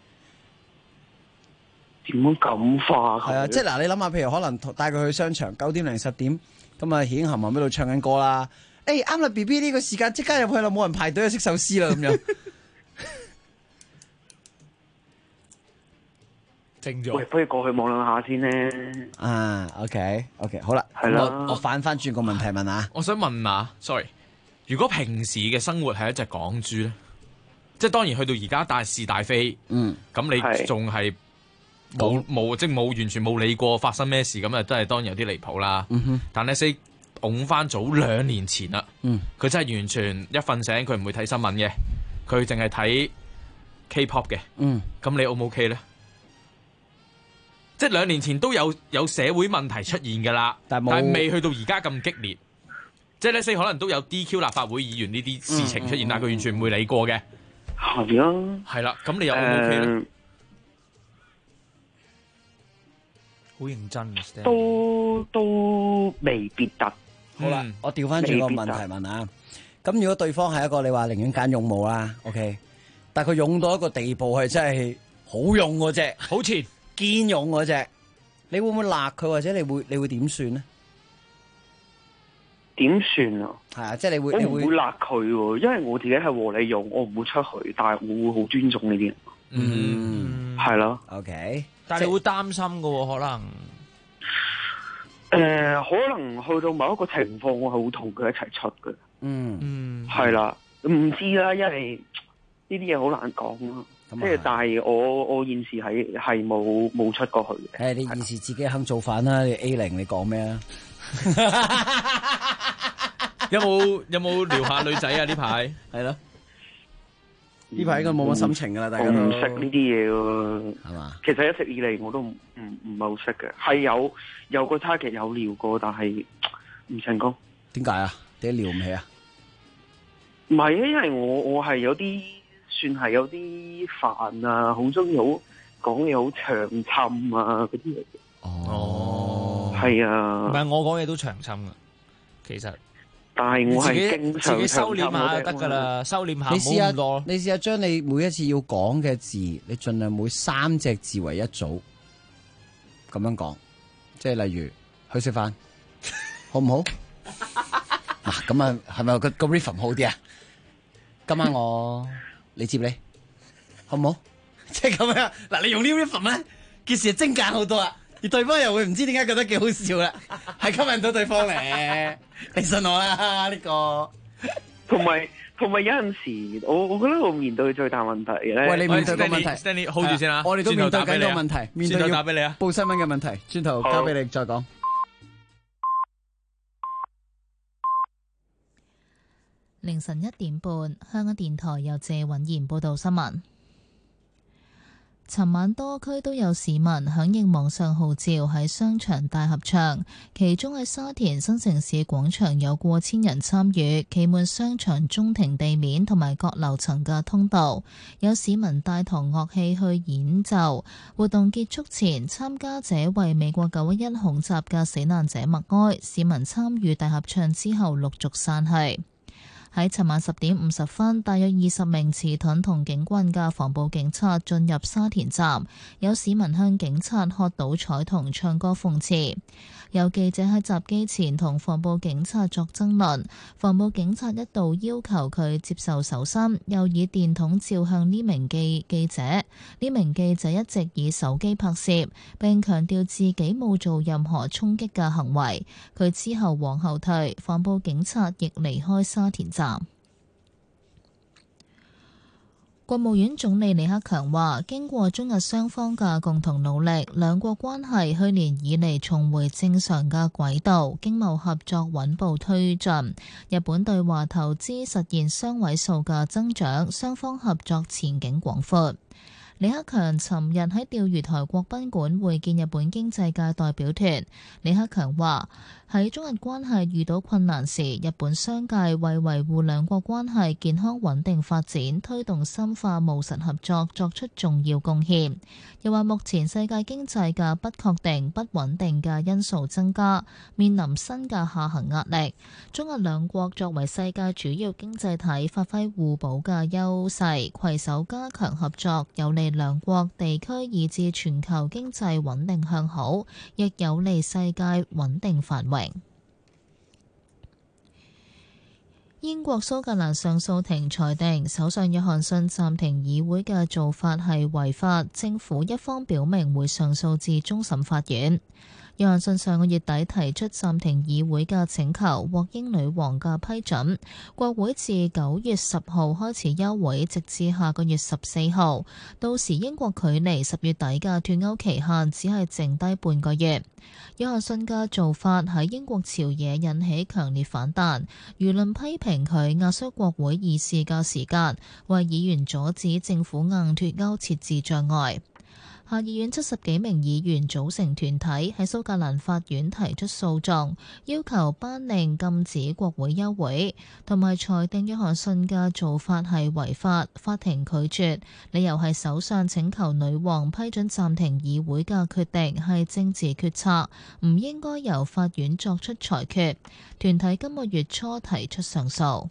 點樣感化佢？ 係啊，即係嗱，你諗下，譬如可能帶佢去商場9點零10點，咁啊，顯含喺度唱緊歌啦。誒，啱啦 B B 呢個時間即刻入去啦，冇人排隊去食壽司啦咁樣。 喂，不如過去望兩下先咧。 OK，好啦，係啦。我反翻轉個問題問下， 我想問下 ，sorry， 如果平時嘅生活係一隻港豬咧，即係當然去到而家大是大非，咁你仲係即係冇完全冇理過發生咩事，咁啊都係當然有啲離譜啦。但係先拱翻早2年前啦，佢真係完全一瞓醒佢唔會睇新聞嘅，佢淨係睇 K-pop 嘅。咁你 O 唔 OK 咧？即係2年前都有社會問題出現㗎啦，但係未去到而家咁激烈。即係咧，可能都有 DQ 立法會議員呢啲事情出現，但係佢完全唔會理過嘅。 係啊， 係啦，咁你又 O 唔 OK 咧？ 好認真嘅， 都未必得。 好啦，我調翻轉個問題問啊。咁如果對方係一個你話寧願揀勇武啦 ，OK， 但係佢勇到一個地步係真係好勇嗰隻， 好前堅勇嗰隻，你會唔會辣佢，或者你會點算呢？ 點算啊？ 係啊，即係我唔會辣佢喎，因為我自己係和你用，我唔會出去，但係我會好尊重呢啲人。係咯。 OK， 但係你會擔心㗎喎，可能。 可能去到某一個情況，我係會同佢一齊出嘅。係啦，唔知啦，因為呢啲嘢好難講咯。即係，但係我現時係冇出過去嘅。 你現時自己肯做飯啦，你 A0，你講咩啊？ 有冇撩下女仔啊？呢排係咯，呢排應該冇乜心情噶啦，大家都唔識呢啲嘢喎， 係嘛？ 其實一直以嚟我都唔係好識嘅，係有個 target 有撩過，但係唔成功。 點解啊？點解撩唔起啊？ 唔係啊，因為我係有啲算係有啲煩啊，好中意好講嘢好長侵啊嗰啲嚟嘅。係啊， 唔係我講嘢都長侵噶，其實。 但係我係經常自己收斂下就得噶啦，收斂下你試下冇咁多。 你試下將你每一次要講嘅字，你盡量每3隻字為一組，咁樣講，即係例如去食飯，好唔好？嗱，咁啊，係咪個 rhythm 好啲啊？今晚你接你，好唔好？即係咁樣。嗱，你用呢 rhythm 咧，件事精簡好多啊！而對方又會唔知點解覺得幾好笑啦，係吸引到對方嚟。你信我啦，呢個。同埋有陣時，我覺得我面對最大問題咧。喂，你面對個問題 ，Stanley hold 住先啦。 我哋都面對緊個問題，面對要打俾你啊， 報新聞嘅問題，轉頭交俾你再講。 凌晨1點半，香港電台由謝允賢報道新聞。尋晚多區都有市民響應網上號召喺商場大合唱，其中喺沙田新城市廣場有過千人參與，企滿商場中庭地面同埋各樓層嘅通道。有市民帶同樂器去演奏。活動結束前，參加者為美國911恐襲嘅死難者默哀。市民參與大合唱之後陸續散去。喺尋晚10點50分，大約20名持盾同警棍嘅防暴警察進入沙田站，有市民向警察喝倒彩同唱歌諷刺。有記者喺閘機前同防暴警察作爭論，防暴警察一度要求佢接受搜身，又以電筒照向呢名記者。呢名記者一直以手機拍攝，並強調自己冇做任何衝擊嘅行為。佢之後往後退，防暴警察亦離開沙田站。國務院總理李克強話，經過中日雙方嘅共同努力，兩國關係去年以嚟重回正常嘅軌道，經貿合作穩步推進，日本對華投資實現雙位數嘅增長，雙方合作前景廣闊。李克強尋日喺釣魚台國賓館會見日本經濟界代表團。李克強話，喺中日關係遇到困難時，日本商界為維護兩國關係健康穩定發展，推動深化務實合作作出重要貢獻。又話目前世界經濟嘅不確定、不穩定嘅因素增加，面臨新嘅下行壓力。中日兩國作為世界主要經濟體，發揮互補嘅優勢，攜手加強合作，有利兩國地區以至全球經濟穩定向好，亦有利世界穩定繁榮。英國蘇格蘭上訴庭裁定，首相約翰遜暫停議會嘅做法係違法，政府一方表明會上訴至終審法院。 約翰遜上個月底提出暫停議會嘅請求，獲英女王嘅批准。國會自9月10號開始休會，直至下個月14號。到時英國距離10月底嘅脫歐期限只係剩低半個月。約翰遜嘅做法喺英國朝野引起強烈反彈，輿論批評佢壓縮國會議事嘅時間，為議員阻止政府硬脫歐設置障礙。下議院70幾名議員組成團體喺蘇格蘭法院提出訴訟，要求頒令禁止國會休會，同埋裁定約翰遜嘅做法係違法。法庭拒絕，理由係首相請求女王批准暫停議會嘅決定係政治決策，唔應該由法院作出裁決。團體今個月初提出上訴。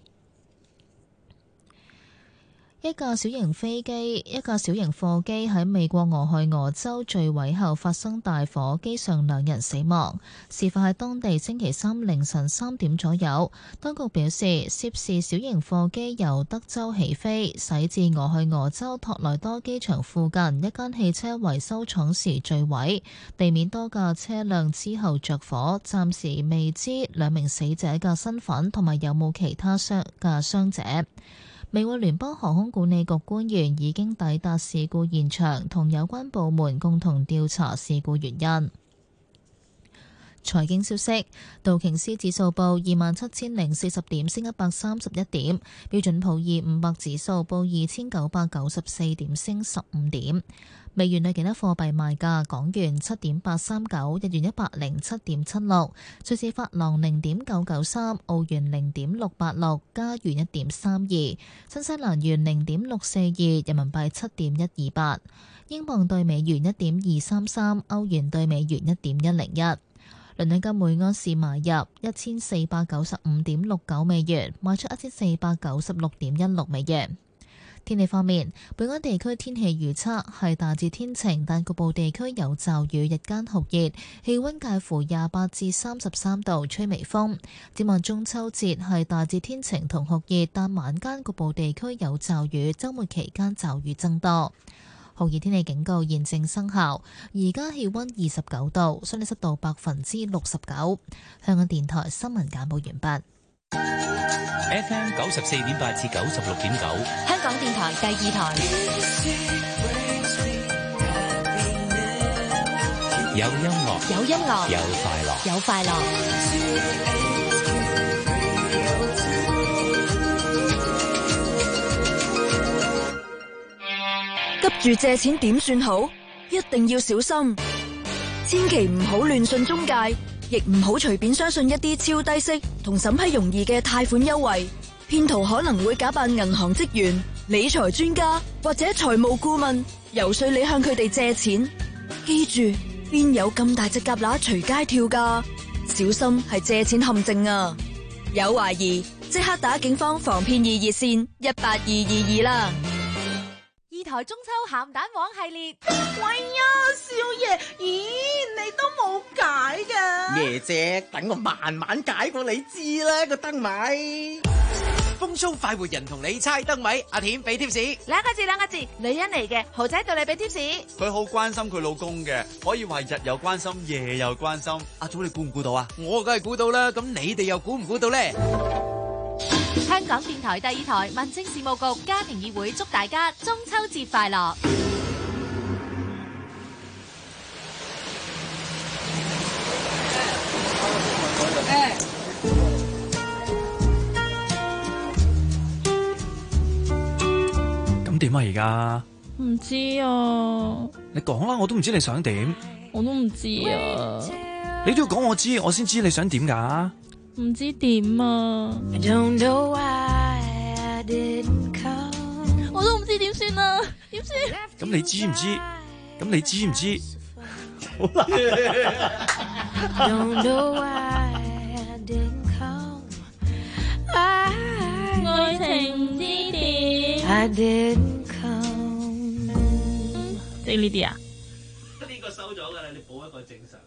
一架小型貨機喺美國俄亥俄州墜毀後發生大火，機上2人死亡。事發喺當地星期三凌晨3點左右。當局表示，涉事小型貨機由德州起飛，駛至俄亥俄州托萊多機場附近一間汽車維修廠時墜毀。地面多架車輛之後着火，暫時未知2名死者嘅身份同埋有冇其他傷者。美國聯邦航空管理局官員已經抵達事故現場，同有關部門共同調查事故原因。財經消息，道瓊斯指數報27,040點，升131點；標準普爾500指數報2,994點，升15點。美元對其他貨幣賣價：港元7.839，日元107.76，瑞士法郎0.993，澳元0.686，加元1.32，新西蘭元0.642，人民幣7.128，英鎊對美元1.233，歐元對美元1.101。倫敦金每安士買入1495.69美元，賣出1496.16美元。天氣方面，本港地區天氣預測係大致天晴，但局部地區有驟雨，日間酷熱，氣溫介乎28至33度，吹微風。展望中秋節係大致天晴同酷熱，但晚間局部地區有驟雨，週末期間驟雨增多。酷熱天氣警告現正生效，而家氣溫29度，相對濕度69%。香港電台新聞簡報完畢。 FM 94.8至96.9， 香港電台第2台。 有音樂， 有音樂， 有快樂， 有快樂。 急住借錢點算好？一定要小心，千祈唔好亂信中介，亦唔好隨便相信一啲超低息同審批容易嘅貸款優惠。騙徒可能會假扮銀行職員、理財專家或者財務顧問，游說你向佢哋借錢。記住，邊有咁大隻蛤乸隨街跳㗎？小心係借錢陷阱啊！有懷疑即刻打警方防騙易熱線18222啦。 2台中秋鹹蛋黃系列。 喂呀，少爺，咦，你都冇解㗎？ 爺姐，等我慢慢解過你知啦，個燈謎。 風騷快活人同你猜燈謎，阿田俾貼士。 兩個字，女人嚟嘅，豪仔對你俾貼士。 佢好關心佢老公嘅，可以話日又關心，夜又關心。阿祖你估唔估到啊？ 我梗係估到啦，咁你哋又估唔估到呢？ 香港電台第2台民政事務局家庭議會祝大家中秋節快樂。 咁點啊？而家唔知啊。 你講啦，我都唔知你想點。 我都唔知啊。 你都要講我知，我先知你想點㗎。 唔知點啊！我都唔知點算啊！點算？ 咁你知唔知？咁你知唔知？好啦。 愛情唔知點？即係呢啲啊？ 呢個收咗㗎啦，你補一個正常。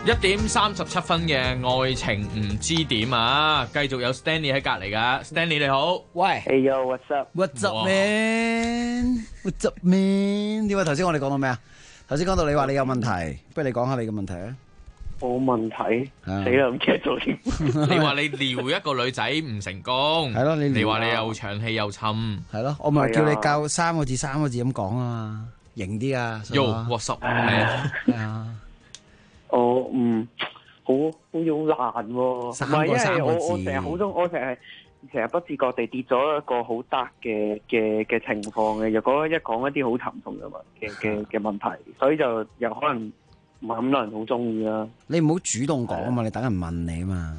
1:37嘅愛情唔知點啊！繼續有 Stanley 喺隔離噶 ，Stanley 你好， 喂 ，Hey yo，what's up？What's up man？What's up man？點解頭先我哋講到咩啊？頭先講到你話你有問題，不如你講下你嘅問題啊！ 冇問題，死啦唔記得咗添。 你話你撩一個女仔唔成功， 係咯， 你話你又長氣又沉， 係咯，我咪叫你教三個字咁講啊嘛，型啲啊 ，Yo，what's up？ 係啊。 我好難喎，唔係因為我成日好中，我成日不自覺地跌咗一個好得嘅情況嘅。若果一講一啲好沉重嘅問題，所以就又可能唔係咁多人好中意啦。 你唔好主動講啊嘛，你等人問你啊嘛。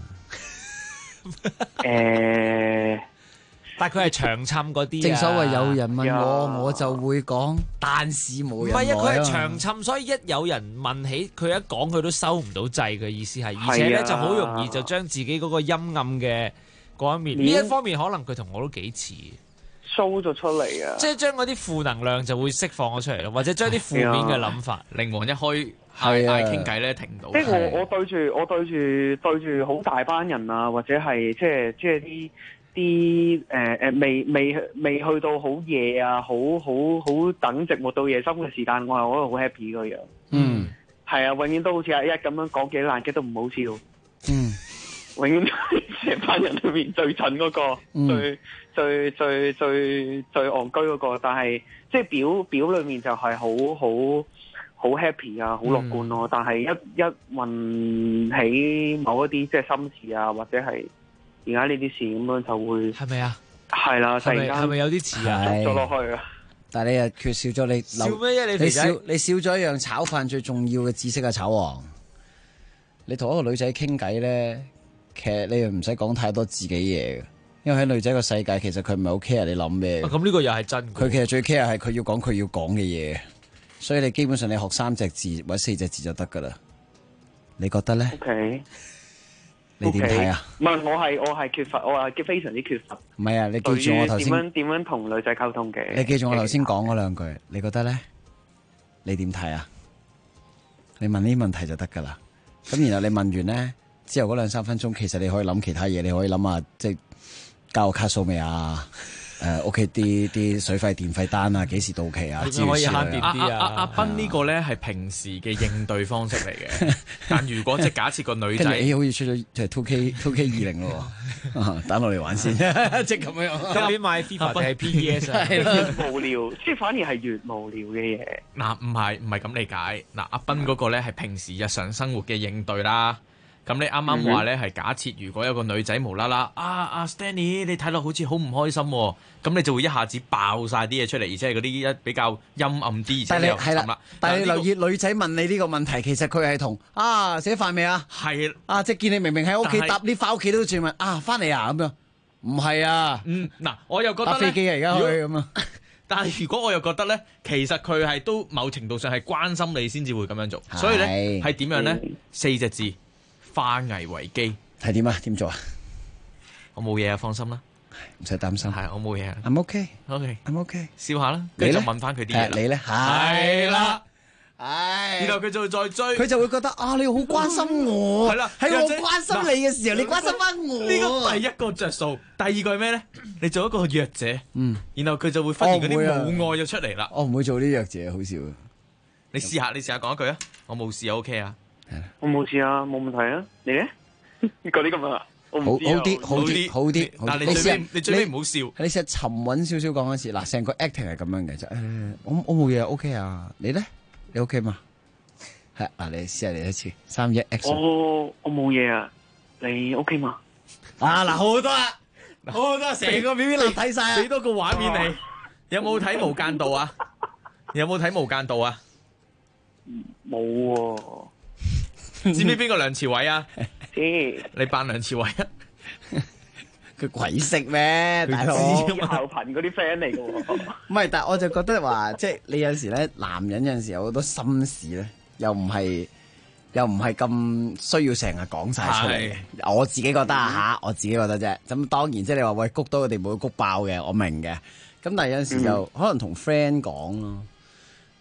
但佢係長侵嗰啲， 正所謂有人問我就會講，但是冇人。唔係啊，佢係長侵，所以一有人問起，佢一講佢都收唔到掣嘅意思係，而且咧就好容易就將自己嗰個陰暗嘅嗰一面，呢一方面可能佢同我都幾似 ，show 咗出嚟啊！ 即係將嗰啲負能量就會釋放咗出嚟咯，或者將啲負面嘅諗法， 靈王一開嗌傾偈咧停唔到。 即係我對住好大班人啊，或者係即係啲未去到好夜啊，好等寂寞到夜深嘅時間，我係覺得好 happy 個樣。 嗯， 係啊，永遠都好似阿一咁樣講幾爛嘅都唔好笑。 嗯， 永遠成班人裏面最蠢嗰個，最戇居嗰個，但係即係表裏面就係好 happy 啊，好樂觀咯。但係一問起某一啲即係心事啊，或者係而家呢啲事咁樣就會係咪啊？ 係啦，突然間係咪有啲似啊？ 咗落去啊！ 但係你又缺少咗你笑咩啫？ 你少咗一樣炒飯最重要嘅知識啊！炒王，你同一個女仔傾偈咧，其實你又唔使講太多自己嘢嘅，因為喺女仔個世界，其實佢唔係好 care 你諗咩。 咁呢個又係真。 佢其實最 care 係佢要講佢要講嘅嘢，所以你基本上你學3隻字或者4隻字就得噶啦。你覺得咧 ？OK。 你點睇啊？ 唔係，我係缺乏，我係非常之缺乏。 唔係啊，你記住我頭先點樣同女仔溝通嘅？ 你記住我頭先講嗰兩句，你覺得咧？你點睇啊？你問呢啲問題就得噶啦。咁然後你問完咧之後嗰2-3分鐘，其實你可以諗其他嘢，你可以諗下即係交個卡數未啊？屋企啲水費電費單啊，幾時到期啊？ 可以慳電啲啊！ 阿斌呢個咧係平時嘅應對方式嚟嘅，但如果即係假設個女仔， 好似出咗就係 2K20 咯，打落嚟玩先，即係咁樣。 今年買 FIFA 定係 PES 啊？ 越無聊，即係反而係越無聊嘅嘢。 嗱，唔係咁理解。嗱，阿斌嗰個咧係平時日常生活嘅應對啦。咁你啱啱話咧係假設，如果有個女仔無啦啦，阿 Stanley 你睇落好似好唔開心喎，咁你就會一下子爆晒啲嘢出嚟，而且係嗰啲比較陰暗啲，而且你又沉啦。 但係你留意女仔問你呢個問題，其實佢係同寫飯未啊？ 係即係見你明明喺屋企搭 lift 翻屋企都轉問翻嚟啊咁樣，唔係啊？ 嗱，我又覺得搭飛機啊而家去咁啊。 但係如果我又覺得咧，其實佢係都某程度上係關心你先至會咁樣做，所以咧係點樣咧？4隻字。化危為機係點啊？點做啊？ 我冇嘢啊，放心啦， 唔使擔心。 係我冇嘢啊。 I'm OK， I'm OK， 笑下啦。 你咧？ 問翻佢啲嘢。 你咧？ 係啦。然後佢就會再追， 佢就會覺得你好關心我。 係啦， 喺我關心你嘅時候，你關心翻我。 呢個第一個着數，第二個係咩咧？你做一個弱者，然後佢就會忽然嗰啲母愛就出嚟啦。 我唔會做啲弱者，好笑。 你試下講一句啊！我冇事 OK 啊。 我冇事啊，冇問題啊。你咧？嗰啲咁啊，我唔知好啲。 但係你最尾唔好笑。 你試下沉穩少少講一次。嗱，成個 acting 係咁樣嘅，就我冇嘢 OK 啊。你咧？你 OK 嘛？係你試下嚟一次。3、1 action。 我冇嘢啊。你 OK 嘛？ 嗱，好多啊，好多成個表演立睇晒。 俾多個畫面你。有冇睇無間道啊？有冇睇無間道啊？ 冇喎。 知唔知邊個梁朝偉啊？ 知。 你扮梁朝偉啊？ 佢鬼識咩？大佬校頻嗰啲 friend 嚟嘅喎。 唔係，但係我就覺得話，即係你有時咧，男人有陣時有好多心事咧，又唔係咁需要成日講晒出嚟嘅。我自己覺得我自己覺得啫。咁當然即係你話喂谷多個地步會谷爆嘅，我明嘅。咁但係有陣時就可能同 friend 講咯。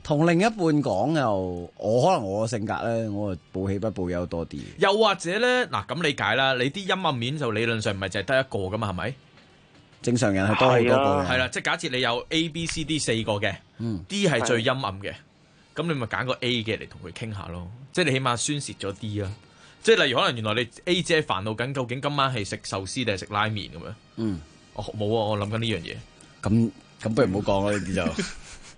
同另一半講又，可能我性格咧，我報喜不報憂多啲。 又或者咧，嗱咁理解啦，你啲陰暗面就理論上唔係淨係得一個噶嘛，係咪？ 正常人係多好多個嘅。 係啦，即係假設你有 A、B、C、D 4個嘅，D 係最陰暗嘅，咁你咪揀個 A 嘅嚟同佢傾下咯。即係你起碼宣泄咗 D 啊。即係例如可能原來你 A 姐煩惱緊，究竟今晚係食壽司定係食拉麵咁樣？冇啊，我諗緊呢樣嘢。 咁不如唔好講啦，呢啲就。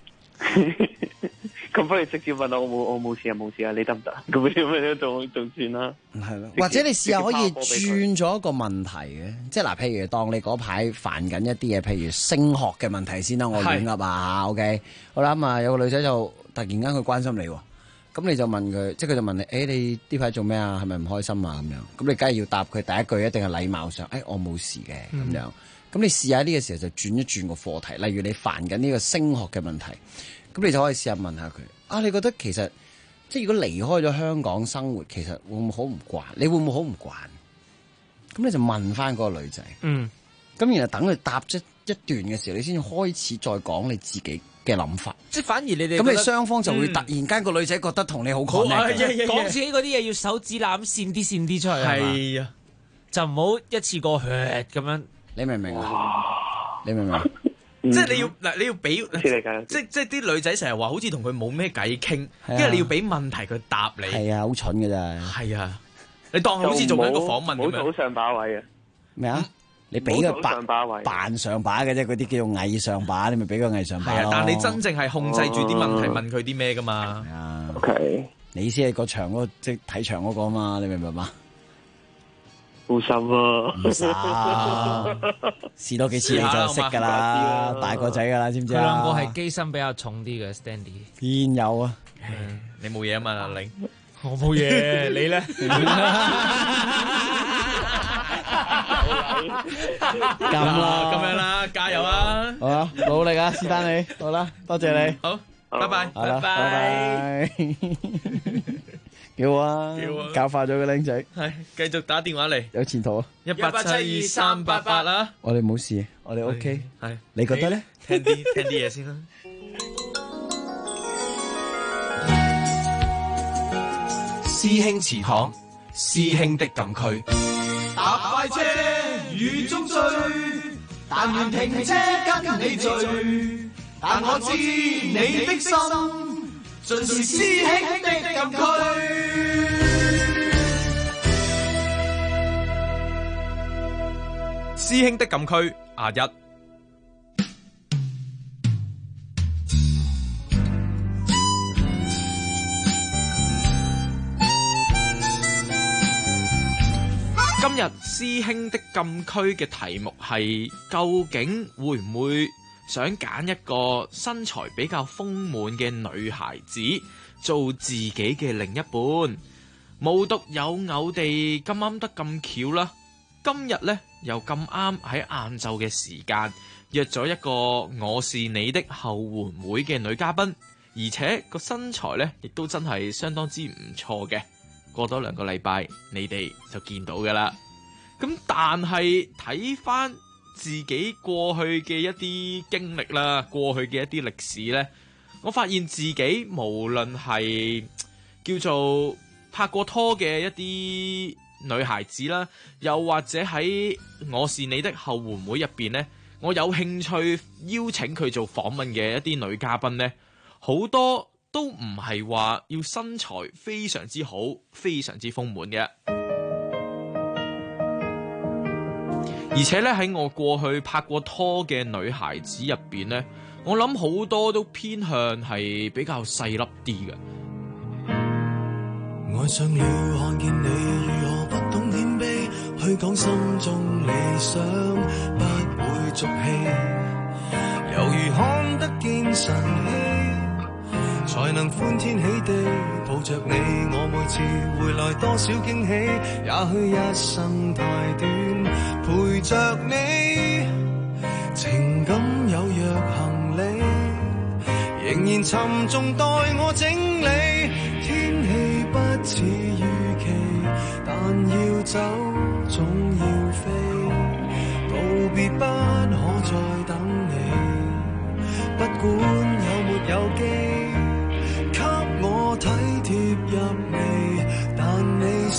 咁不如直接問我冇事啊，冇事啊，你得唔得？咁樣仲算啦。 係咯，或者你試下可以轉咗一個問題嘅，即係嗱，譬如當你嗰排煩緊一啲嘢，譬如升學嘅問題先啦，我亂噏啊 OK， 好啦，咁啊有個女仔就突然間佢關心你喎，咁你就問佢，即係佢就問你，你呢排做咩啊？係咪唔開心啊？咁樣，咁你梗係要答佢第一句一定係禮貌上，我冇事嘅咁樣。咁你試下呢個時候就轉一轉個課題，例如你煩緊呢個升學嘅問題。咁你就可以試下問下佢，你覺得其實即係如果離開咗香港生活，其實會唔會好唔慣？你會唔會好唔慣？咁你就問翻嗰個女仔，咁然後等佢答咗一段嘅時候，你先開始再講你自己嘅諗法。 即係反而你哋咁你雙方就會突然間個女仔覺得同你好 connect， 講自己嗰啲嘢要手指攬線啲出嚟， 係啊， 就唔好一次過咁樣。 你明唔明啊？你明唔明？ 即係你要俾，即係啲女仔成日話好似同佢冇咩偈傾，因為你要俾問題佢答你。 係啊，好蠢㗎咋。 係啊，你當好似做緊一個訪問咁樣。 唔好上把位啊！ 咩啊？你俾個扮上把嘅啫，嗰啲叫做偽上把，你咪俾個偽上把咯。 但係你真正係控制住啲問題問佢啲咩㗎嘛 ？OK， 你先係個場嗰即係睇場嗰個嘛，你明唔明嘛？ 好心啊！ 唔使試多幾次你就識㗎啦，大個仔㗎啦，知唔知啊？ 佢兩個係機心比較重啲嘅 Stanley。 邊有啊？ 你冇嘢啊嘛，阿玲。 我冇嘢，你咧？ 咁啦， 咁樣啦，加油啊！ 好啊，努力啊，斯丹利，好啦，多謝你。 好，拜拜， 拜拜。幾好啊！教化咗個僆仔， 係繼續打電話嚟， 有前途啊 ！1872388啦， 我哋冇事，我哋 OK， 係你覺得咧？ 聽啲嘢先啦。 師兄祠堂，師兄的禁區。 搭快車雨中追，但願停車跟你聚，但我知你的心盡是師兄的禁區。 師兄的禁區1。今日師兄的禁區嘅題目係究竟會唔會想揀一個身材比較豐滿嘅女孩子做自己嘅另一半？無獨有偶地咁啱得咁巧啦，今日呢又咁啱喺晏晝嘅時間約咗一個我是你的後援會嘅女嘉賓，而且個身材呢亦都真係相當之唔錯嘅。過多2個禮拜，你哋就見到噶啦。咁但係睇翻自己過去嘅一啲經歷啦，過去嘅一啲歷史呢，我發現自己無論係叫做拍過拖嘅一啲女孩子啦，又或者喺我是你的後援會入邊呢，我有興趣邀請佢做訪問嘅一啲女嘉賓呢，好多都唔係話要身材非常之好、非常之豐滿嘅。而且咧喺我過去拍過拖嘅女孩子入邊呢，我諗好多都偏向係比較細粒啲嘅。 愛上了看見你如何不懂謙卑，去講心中理想不會俗氣，猶如看得見晨曦，才能歡天喜地抱着你。我每次回來多少驚喜，也許一生太短，陪着你，情感有若行李，仍然沉重待我整理。天氣不似預期，但要走總要飛，告別不可再等你，不管有沒有機，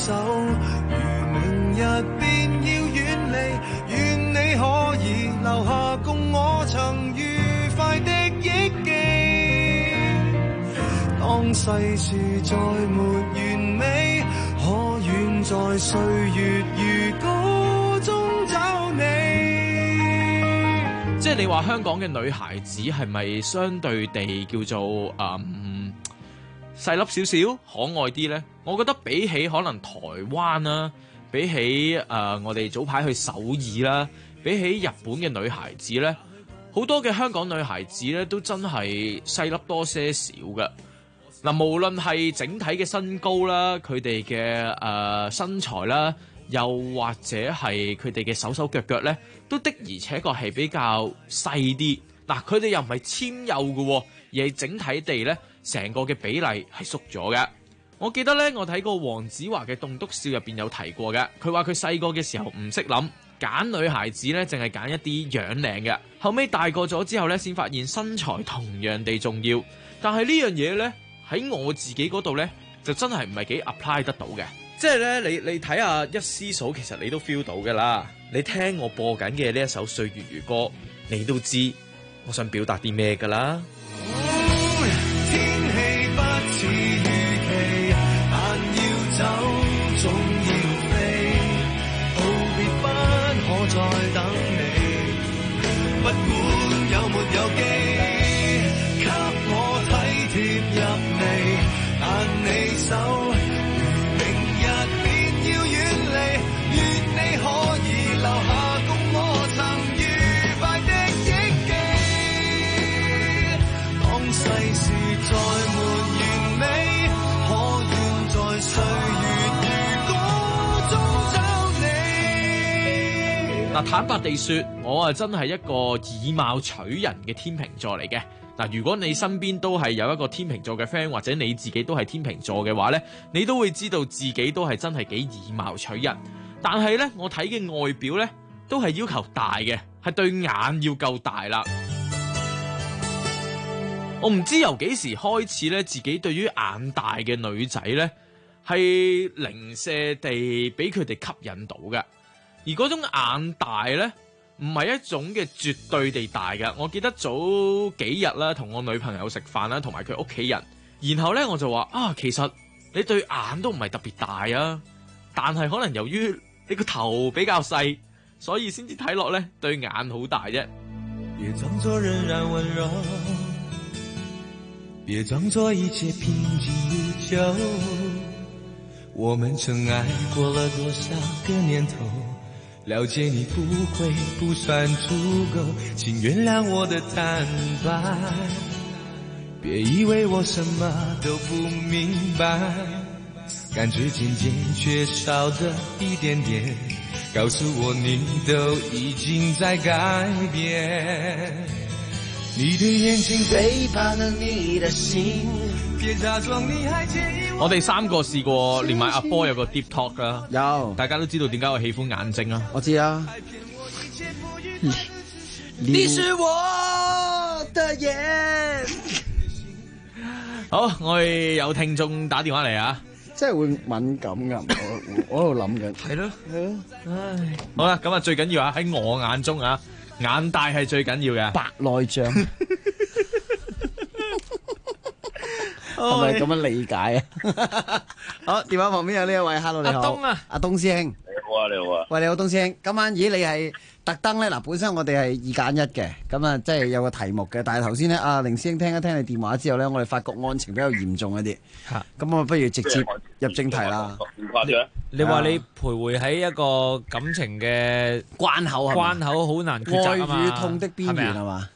走，如明日便要遠離，願你可以留下共我曾愉快的憶記。當世事再沒完美，可願在歲月如歌中找你。 即係你話香港嘅女孩子係咪相對地叫做細粒少少可愛啲呢？我覺得比起可能台灣啦，比起我哋早排去首爾啦，比起日本嘅女孩子呢，好多嘅香港女孩子呢都真係細粒多些少嘅。嗱，無論係整體嘅身高啦，佢哋嘅身材啦，又或者係佢哋嘅手手腳腳呢，都的而且確係比較細啲。嗱，佢哋又唔係纖幼嘅，而係整體地呢，成個嘅比例係縮咗嘅。我記得呢，我睇過黃子華嘅《棟篤笑》入邊有提過嘅，佢話佢細個嘅時候唔識諗，揀女孩子呢，淨係揀一啲樣靚嘅，後尾大個咗之後呢，先發現身材同樣地重要。但係呢樣嘢呢，喺我自己嗰度呢，就真係唔係幾 apply 得到嘅。即係呢，你睇下一絲數，其實你都 feel 到㗎啦。你聽我播緊嘅呢一首《歲月如歌》，你都知我想表達啲咩㗎啦。 天氣不似預期，但要走總要飛，道別不可再等你，不管有沒有機，給我體貼入微，但你手如明日便要遠離，願你可以留下共我曾愉快的憶記。當世事再沒完美，可願在歲月如歌中找你。 嗱，坦白地說，我真係一個以貌取人嘅天秤座嚟嘅。嗱，如果你身邊都係有一個天秤座嘅 friend，或者你自己都係天秤座嘅話呢，你都會知道自己都係真係幾以貌取人。但係呢，我睇嘅外表呢，都係要求大嘅，係對眼要夠大啦。我唔知由幾時開始呢，自己對於眼大嘅女仔呢，係零舍地俾佢哋吸引到嘅。而嗰種眼大呢，唔係一種嘅絕對地大嘅。我記得早幾日啦，同我女朋友食飯啦，同埋佢屋企人，然後呢，我就話啊，其實你對眼都唔係特別大啊，但係可能由於你個頭比較細，所以先至睇落呢對眼好大啫。 別裝作仍然溫柔，別裝作一切平靜如舊，我們曾愛過了多少個年頭，了解你不會不算足夠，請原諒我的坦白，別以為我什麼都不明白，感覺漸漸缺少的一點點，告訴我你都已經在改變，你的眼睛背叛了你的心，別假裝你還介意我。 我哋三個試過，連埋阿波有個 deep talk 啦，有，大家都知道點解我喜歡眼睛啊？ 我知啊。 你是我的眼。 好，我哋有聽眾打電話嚟啊！ 真係會敏感㗎，我喺度諗緊。 係咯，唉，好啦，咁啊最緊要啊喺我眼中啊，眼大係最緊要嘅。 白內障係咪咁樣理解啊？好，電話旁邊有呢一位 ，hello 你好， 阿東啊， 阿東師兄， 你好啊，你好啊。 喂，你好，東師兄，今晚咦你係特登咧嗱，本身我哋係2揀1嘅，咁啊即係有個題目嘅，但係頭先咧阿凌師兄聽一聽你電話之後咧，我哋發覺案情比較嚴重一啲，咁我不如直接入正題啦。 你話你徘徊喺一個感情嘅關口好難抉擇啊嘛， 愛與痛的邊緣係嘛？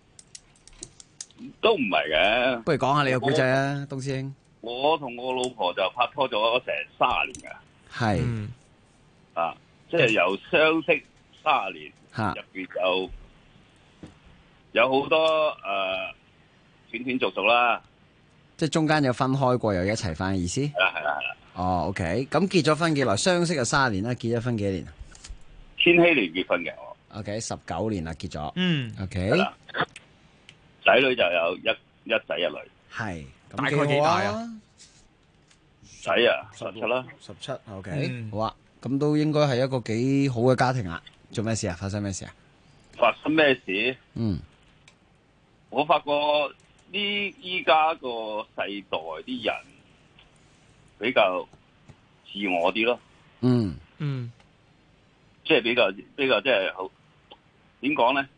都唔係嘅， 不如講下你個古仔啊，東師兄。 我同我老婆就拍拖咗成30年㗎。 係。 啊，即係由相識30年，入邊有好多斷斷續續啦。 即係中間有分開過，又一齊翻嘅意思？係啦。 哦，OK，咁結咗婚幾耐？相識就30年啦，結咗婚幾年？ 千禧年結婚嘅我。 OK， 19年啦，結咗。OK。 仔女就有一仔一女。 係。 大概幾大啊仔啊，17啦 ，17 OK，好啊，咁都應該係一個幾好嘅家庭啊。做咩事啊？發生咩事啊？ 發生咩事？我發覺依家個世代啲人比較自我啲咯。即係比較即係好點講咧？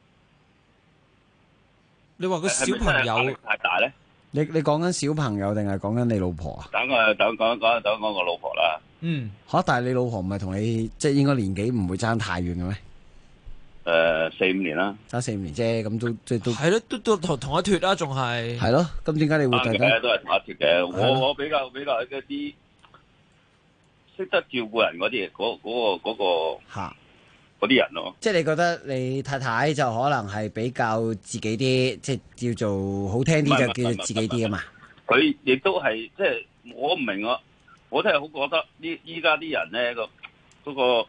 你話個小朋友壓力太大咧？ 你講緊小朋友定係講緊你老婆啊？ 等講我老婆啦。 但係你老婆唔係同你即係應該年紀唔會爭太遠嘅咩 ？4-5年啦， 爭4-5年啫，咁都即係都係咯，都同一脱啦，仲係係咯。咁點解你會突然間都係同一脱嘅？我比較一啲識得照顧人嗰啲嗰啲人咯。 即係你覺得你太太就可能係比較自己啲，即係叫做好聽啲就叫做自己啲啊嘛。 佢亦都係即係我唔明啊！我真係好覺得依家啲人咧嗰個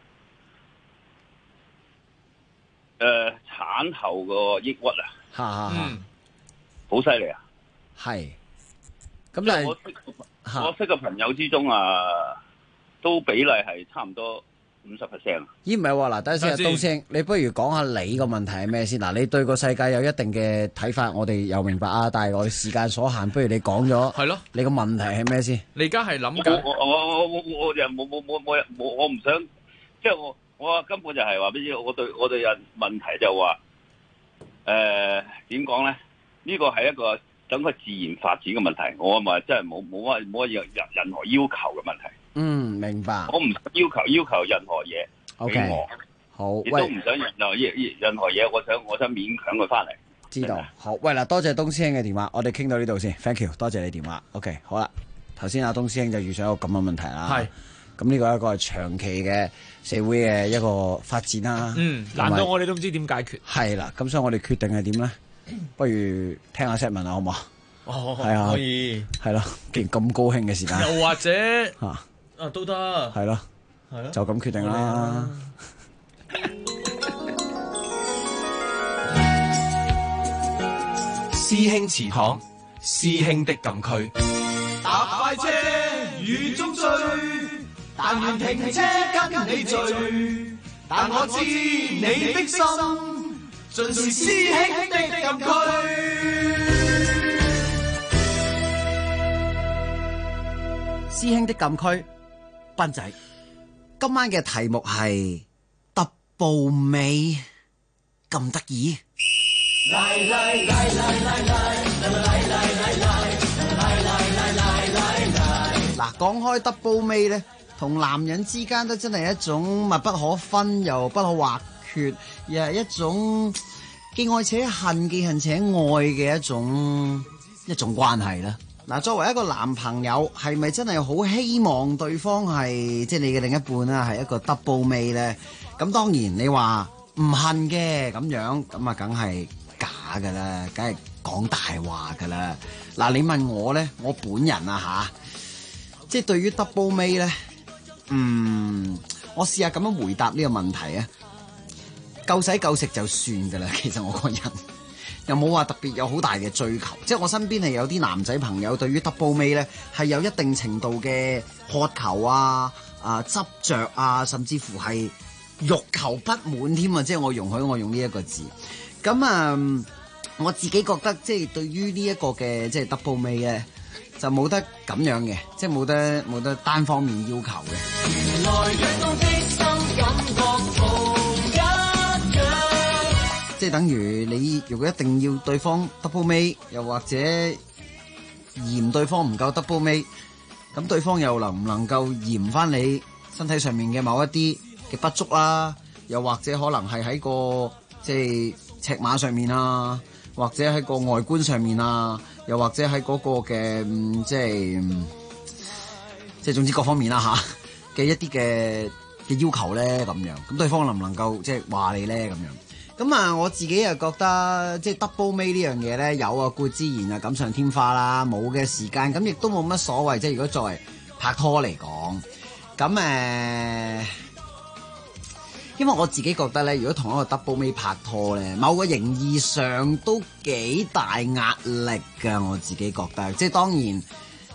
產後個抑鬱啊，好犀利啊！ 係咁，但係我識嘅朋友之中啊，都比例係差唔多50%。 咦，唔係喎，嗱，等陣先啊，東升，你不如講下你個問題係咩先？嗱，你對個世界有一定嘅睇法，我哋又明白啊。但係我哋時間所限，不如你講咗係咯，你個問題係咩先？ 你而家係諗緊我就冇，我唔想，即係我根本就係話俾你知，我對人問題就話點講咧？呢個係一個等佢自然發展嘅問題，我咪真係冇乜任何要求嘅問題。 明白。 我唔要求任何嘢俾我， 好， 亦都唔想任何嘢。我想勉強佢翻嚟。 知道。好，喂嗱，多謝東師兄嘅電話，我哋傾到呢度先 ，thank you，多謝你電話。OK， 好啦，頭先阿東師兄就遇上一個咁嘅問題啦。係。咁呢個係一個長期嘅社會嘅一個發展啦。 難到我哋都唔知點解決。 係啦，咁所以我哋決定係點咧？不如聽下 set 問啊，好唔好？係啊， 可以。 係咯，既然咁高興嘅時間。 又或者都得。 係咯，就咁決定啦。 師兄祠堂，師兄的禁區。 搭快車雨中追，但願停車跟你聚。但我知你的心，盡是師兄的禁區。 師兄的禁區，斌仔，今晚嘅題目係揼步尾，咁得意。嗱，講開 double 尾咧，同男人之間都真係一種密不可分又不可或缺，又係一種既愛且恨，既恨且愛嘅一種關係啦。嗱，作為一個男朋友，係咪真係好希望對方係即係你嘅另一半啦，係一個 double 尾咧？咁當然你話唔恨嘅咁樣，咁啊梗係假噶啦，梗係講大話噶啦。嗱，你問我咧，我本人啊吓，即係對於 double 尾咧，我試下咁樣回答呢個問題啊，夠使夠食就算噶啦。其實我個人又冇話特別有好大嘅追求，即係我身邊係有啲男仔朋友對於 double 尾咧係有一定程度嘅渴求啊、執着啊，甚至乎係欲求不滿添啊！即係我容許我用呢一個字。咁我自己覺得即係對於呢一個嘅即係 double 尾咧，就冇得咁樣嘅，即係冇得單方面要求嘅。原來讓到的心感覺無一樣，即係等於你如果一定要對方 double 尾，又或者嫌對方唔夠 double 尾，咁對方又能唔能夠嫌翻你身體上面嘅某一啲嘅不足啦？又或者可能係喺個即係尺碼上面啊，或者喺個外觀上面啊，又或者喺嗰個嘅即係總之各方面啦嘅一啲嘅要求咧咁樣，咁對方能唔能夠即係話你咧咁樣？咁我自己又覺得即係 double 尾呢樣嘢咧，有啊固之然啊錦上添花啦，冇嘅時間咁亦都冇乜所謂。即係如果作為拍拖嚟講，咁因為我自己覺得咧，如果同一個 double 尾拍拖咧，某個形義上都幾大壓力㗎。我自己覺得，即係當然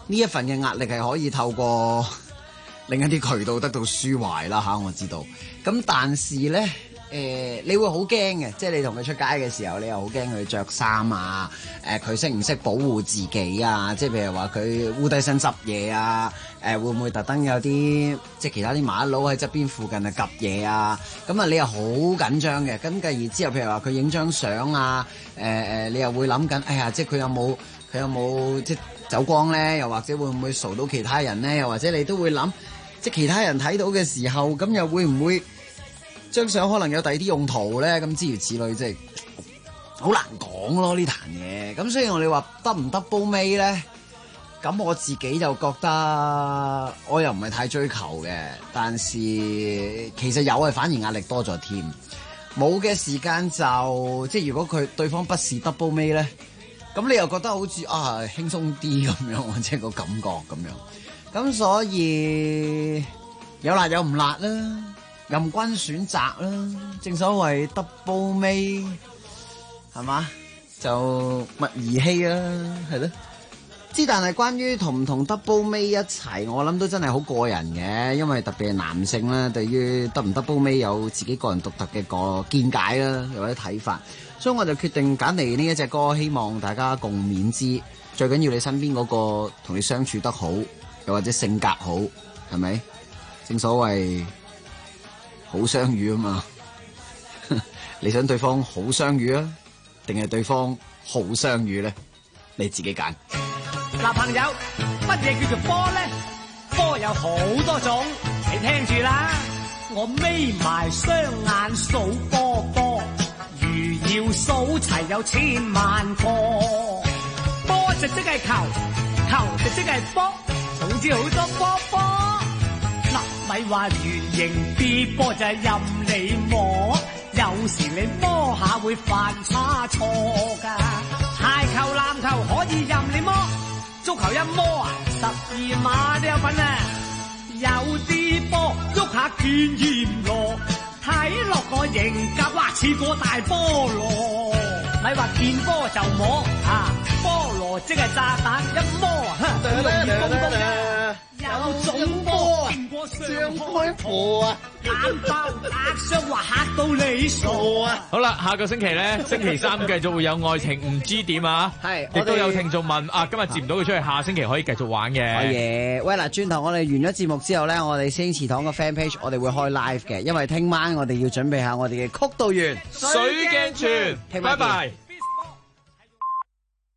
呢一份嘅壓力係可以透過另一啲渠道得到抒懷啦嚇，我知道。咁但是咧，你會好驚嘅，即係你同佢出街嘅時候，你又好驚佢着衫啊，佢識唔識保護自己啊？即係譬如話佢烏低身執嘢啊，會唔會特登有啲即係其他啲馬佬喺側邊附近啊夾嘢啊？咁啊，你又好緊張嘅。咁繼而之後，譬如話佢影張相啊，你又會諗緊，哎呀，即係佢有冇即係走光咧？又或者會唔會嘈到其他人咧？又或者你都會諗，即係其他人睇到嘅時候，咁又會唔會張相可能有第二啲用途咧？咁諸如此類，即係好難講咯呢壇嘢。咁所以我哋話得唔得煲尾咧？咁我自己就覺得我又唔係太追求嘅，但是其實有係反而壓力多咗添。冇嘅時間就即係如果對方不是 double 尾咧，咁你又覺得好似輕鬆啲咁樣，即係個感覺咁樣。咁所以有辣有唔辣啦，任君選擇啦。正所謂 double 尾係嘛，就物兒戲啦，係咯。但係關於同唔同 double 尾一齊，我諗都真係好個人嘅，因為特別係男性啦，對於得唔 double 尾有自己個人獨特嘅個見解啦，又或者睇法，所以我就決定揀嚟呢一隻歌，希望大家共勉之。最緊要你身邊嗰個同你相處得好，又或者性格好，係咪？正所謂好相遇啊嘛，你想對方好相遇啊，定係對方好相遇咧？你自己揀。 嗱，朋友，乜嘢叫做波咧？波有好多種，你聽住啦。我眯埋雙眼數波波，如要數齊有千萬個。波就即係球，球就即係波，總之好多波波。嗱，咪話圓形啲波就係任你摸，有時你摸下會犯差錯㗎。排球、籃球可以任你摸。足球一摸啊，12碼都有份啊！有啲波喐下見閻羅，睇落個型格哇似個大菠蘿。咪話見波就摸啊，菠蘿即係炸彈，一摸好容易崩崩嘅。有種波啊，張開婆啊，眼爆壓傷話嚇到你傻啊！ 好啦，下個星期咧，星期三繼續會有愛情唔知點啊！ 係， 亦都有聽眾問啊，今日接唔到佢出去，下星期可以繼續玩嘅。 可以，喂嗱，轉頭我哋完咗節目之後咧，我哋星祠堂嘅 fan page 我哋會開 live 嘅，因為聽晚我哋要準備下我哋嘅曲導員水鏡泉，拜拜。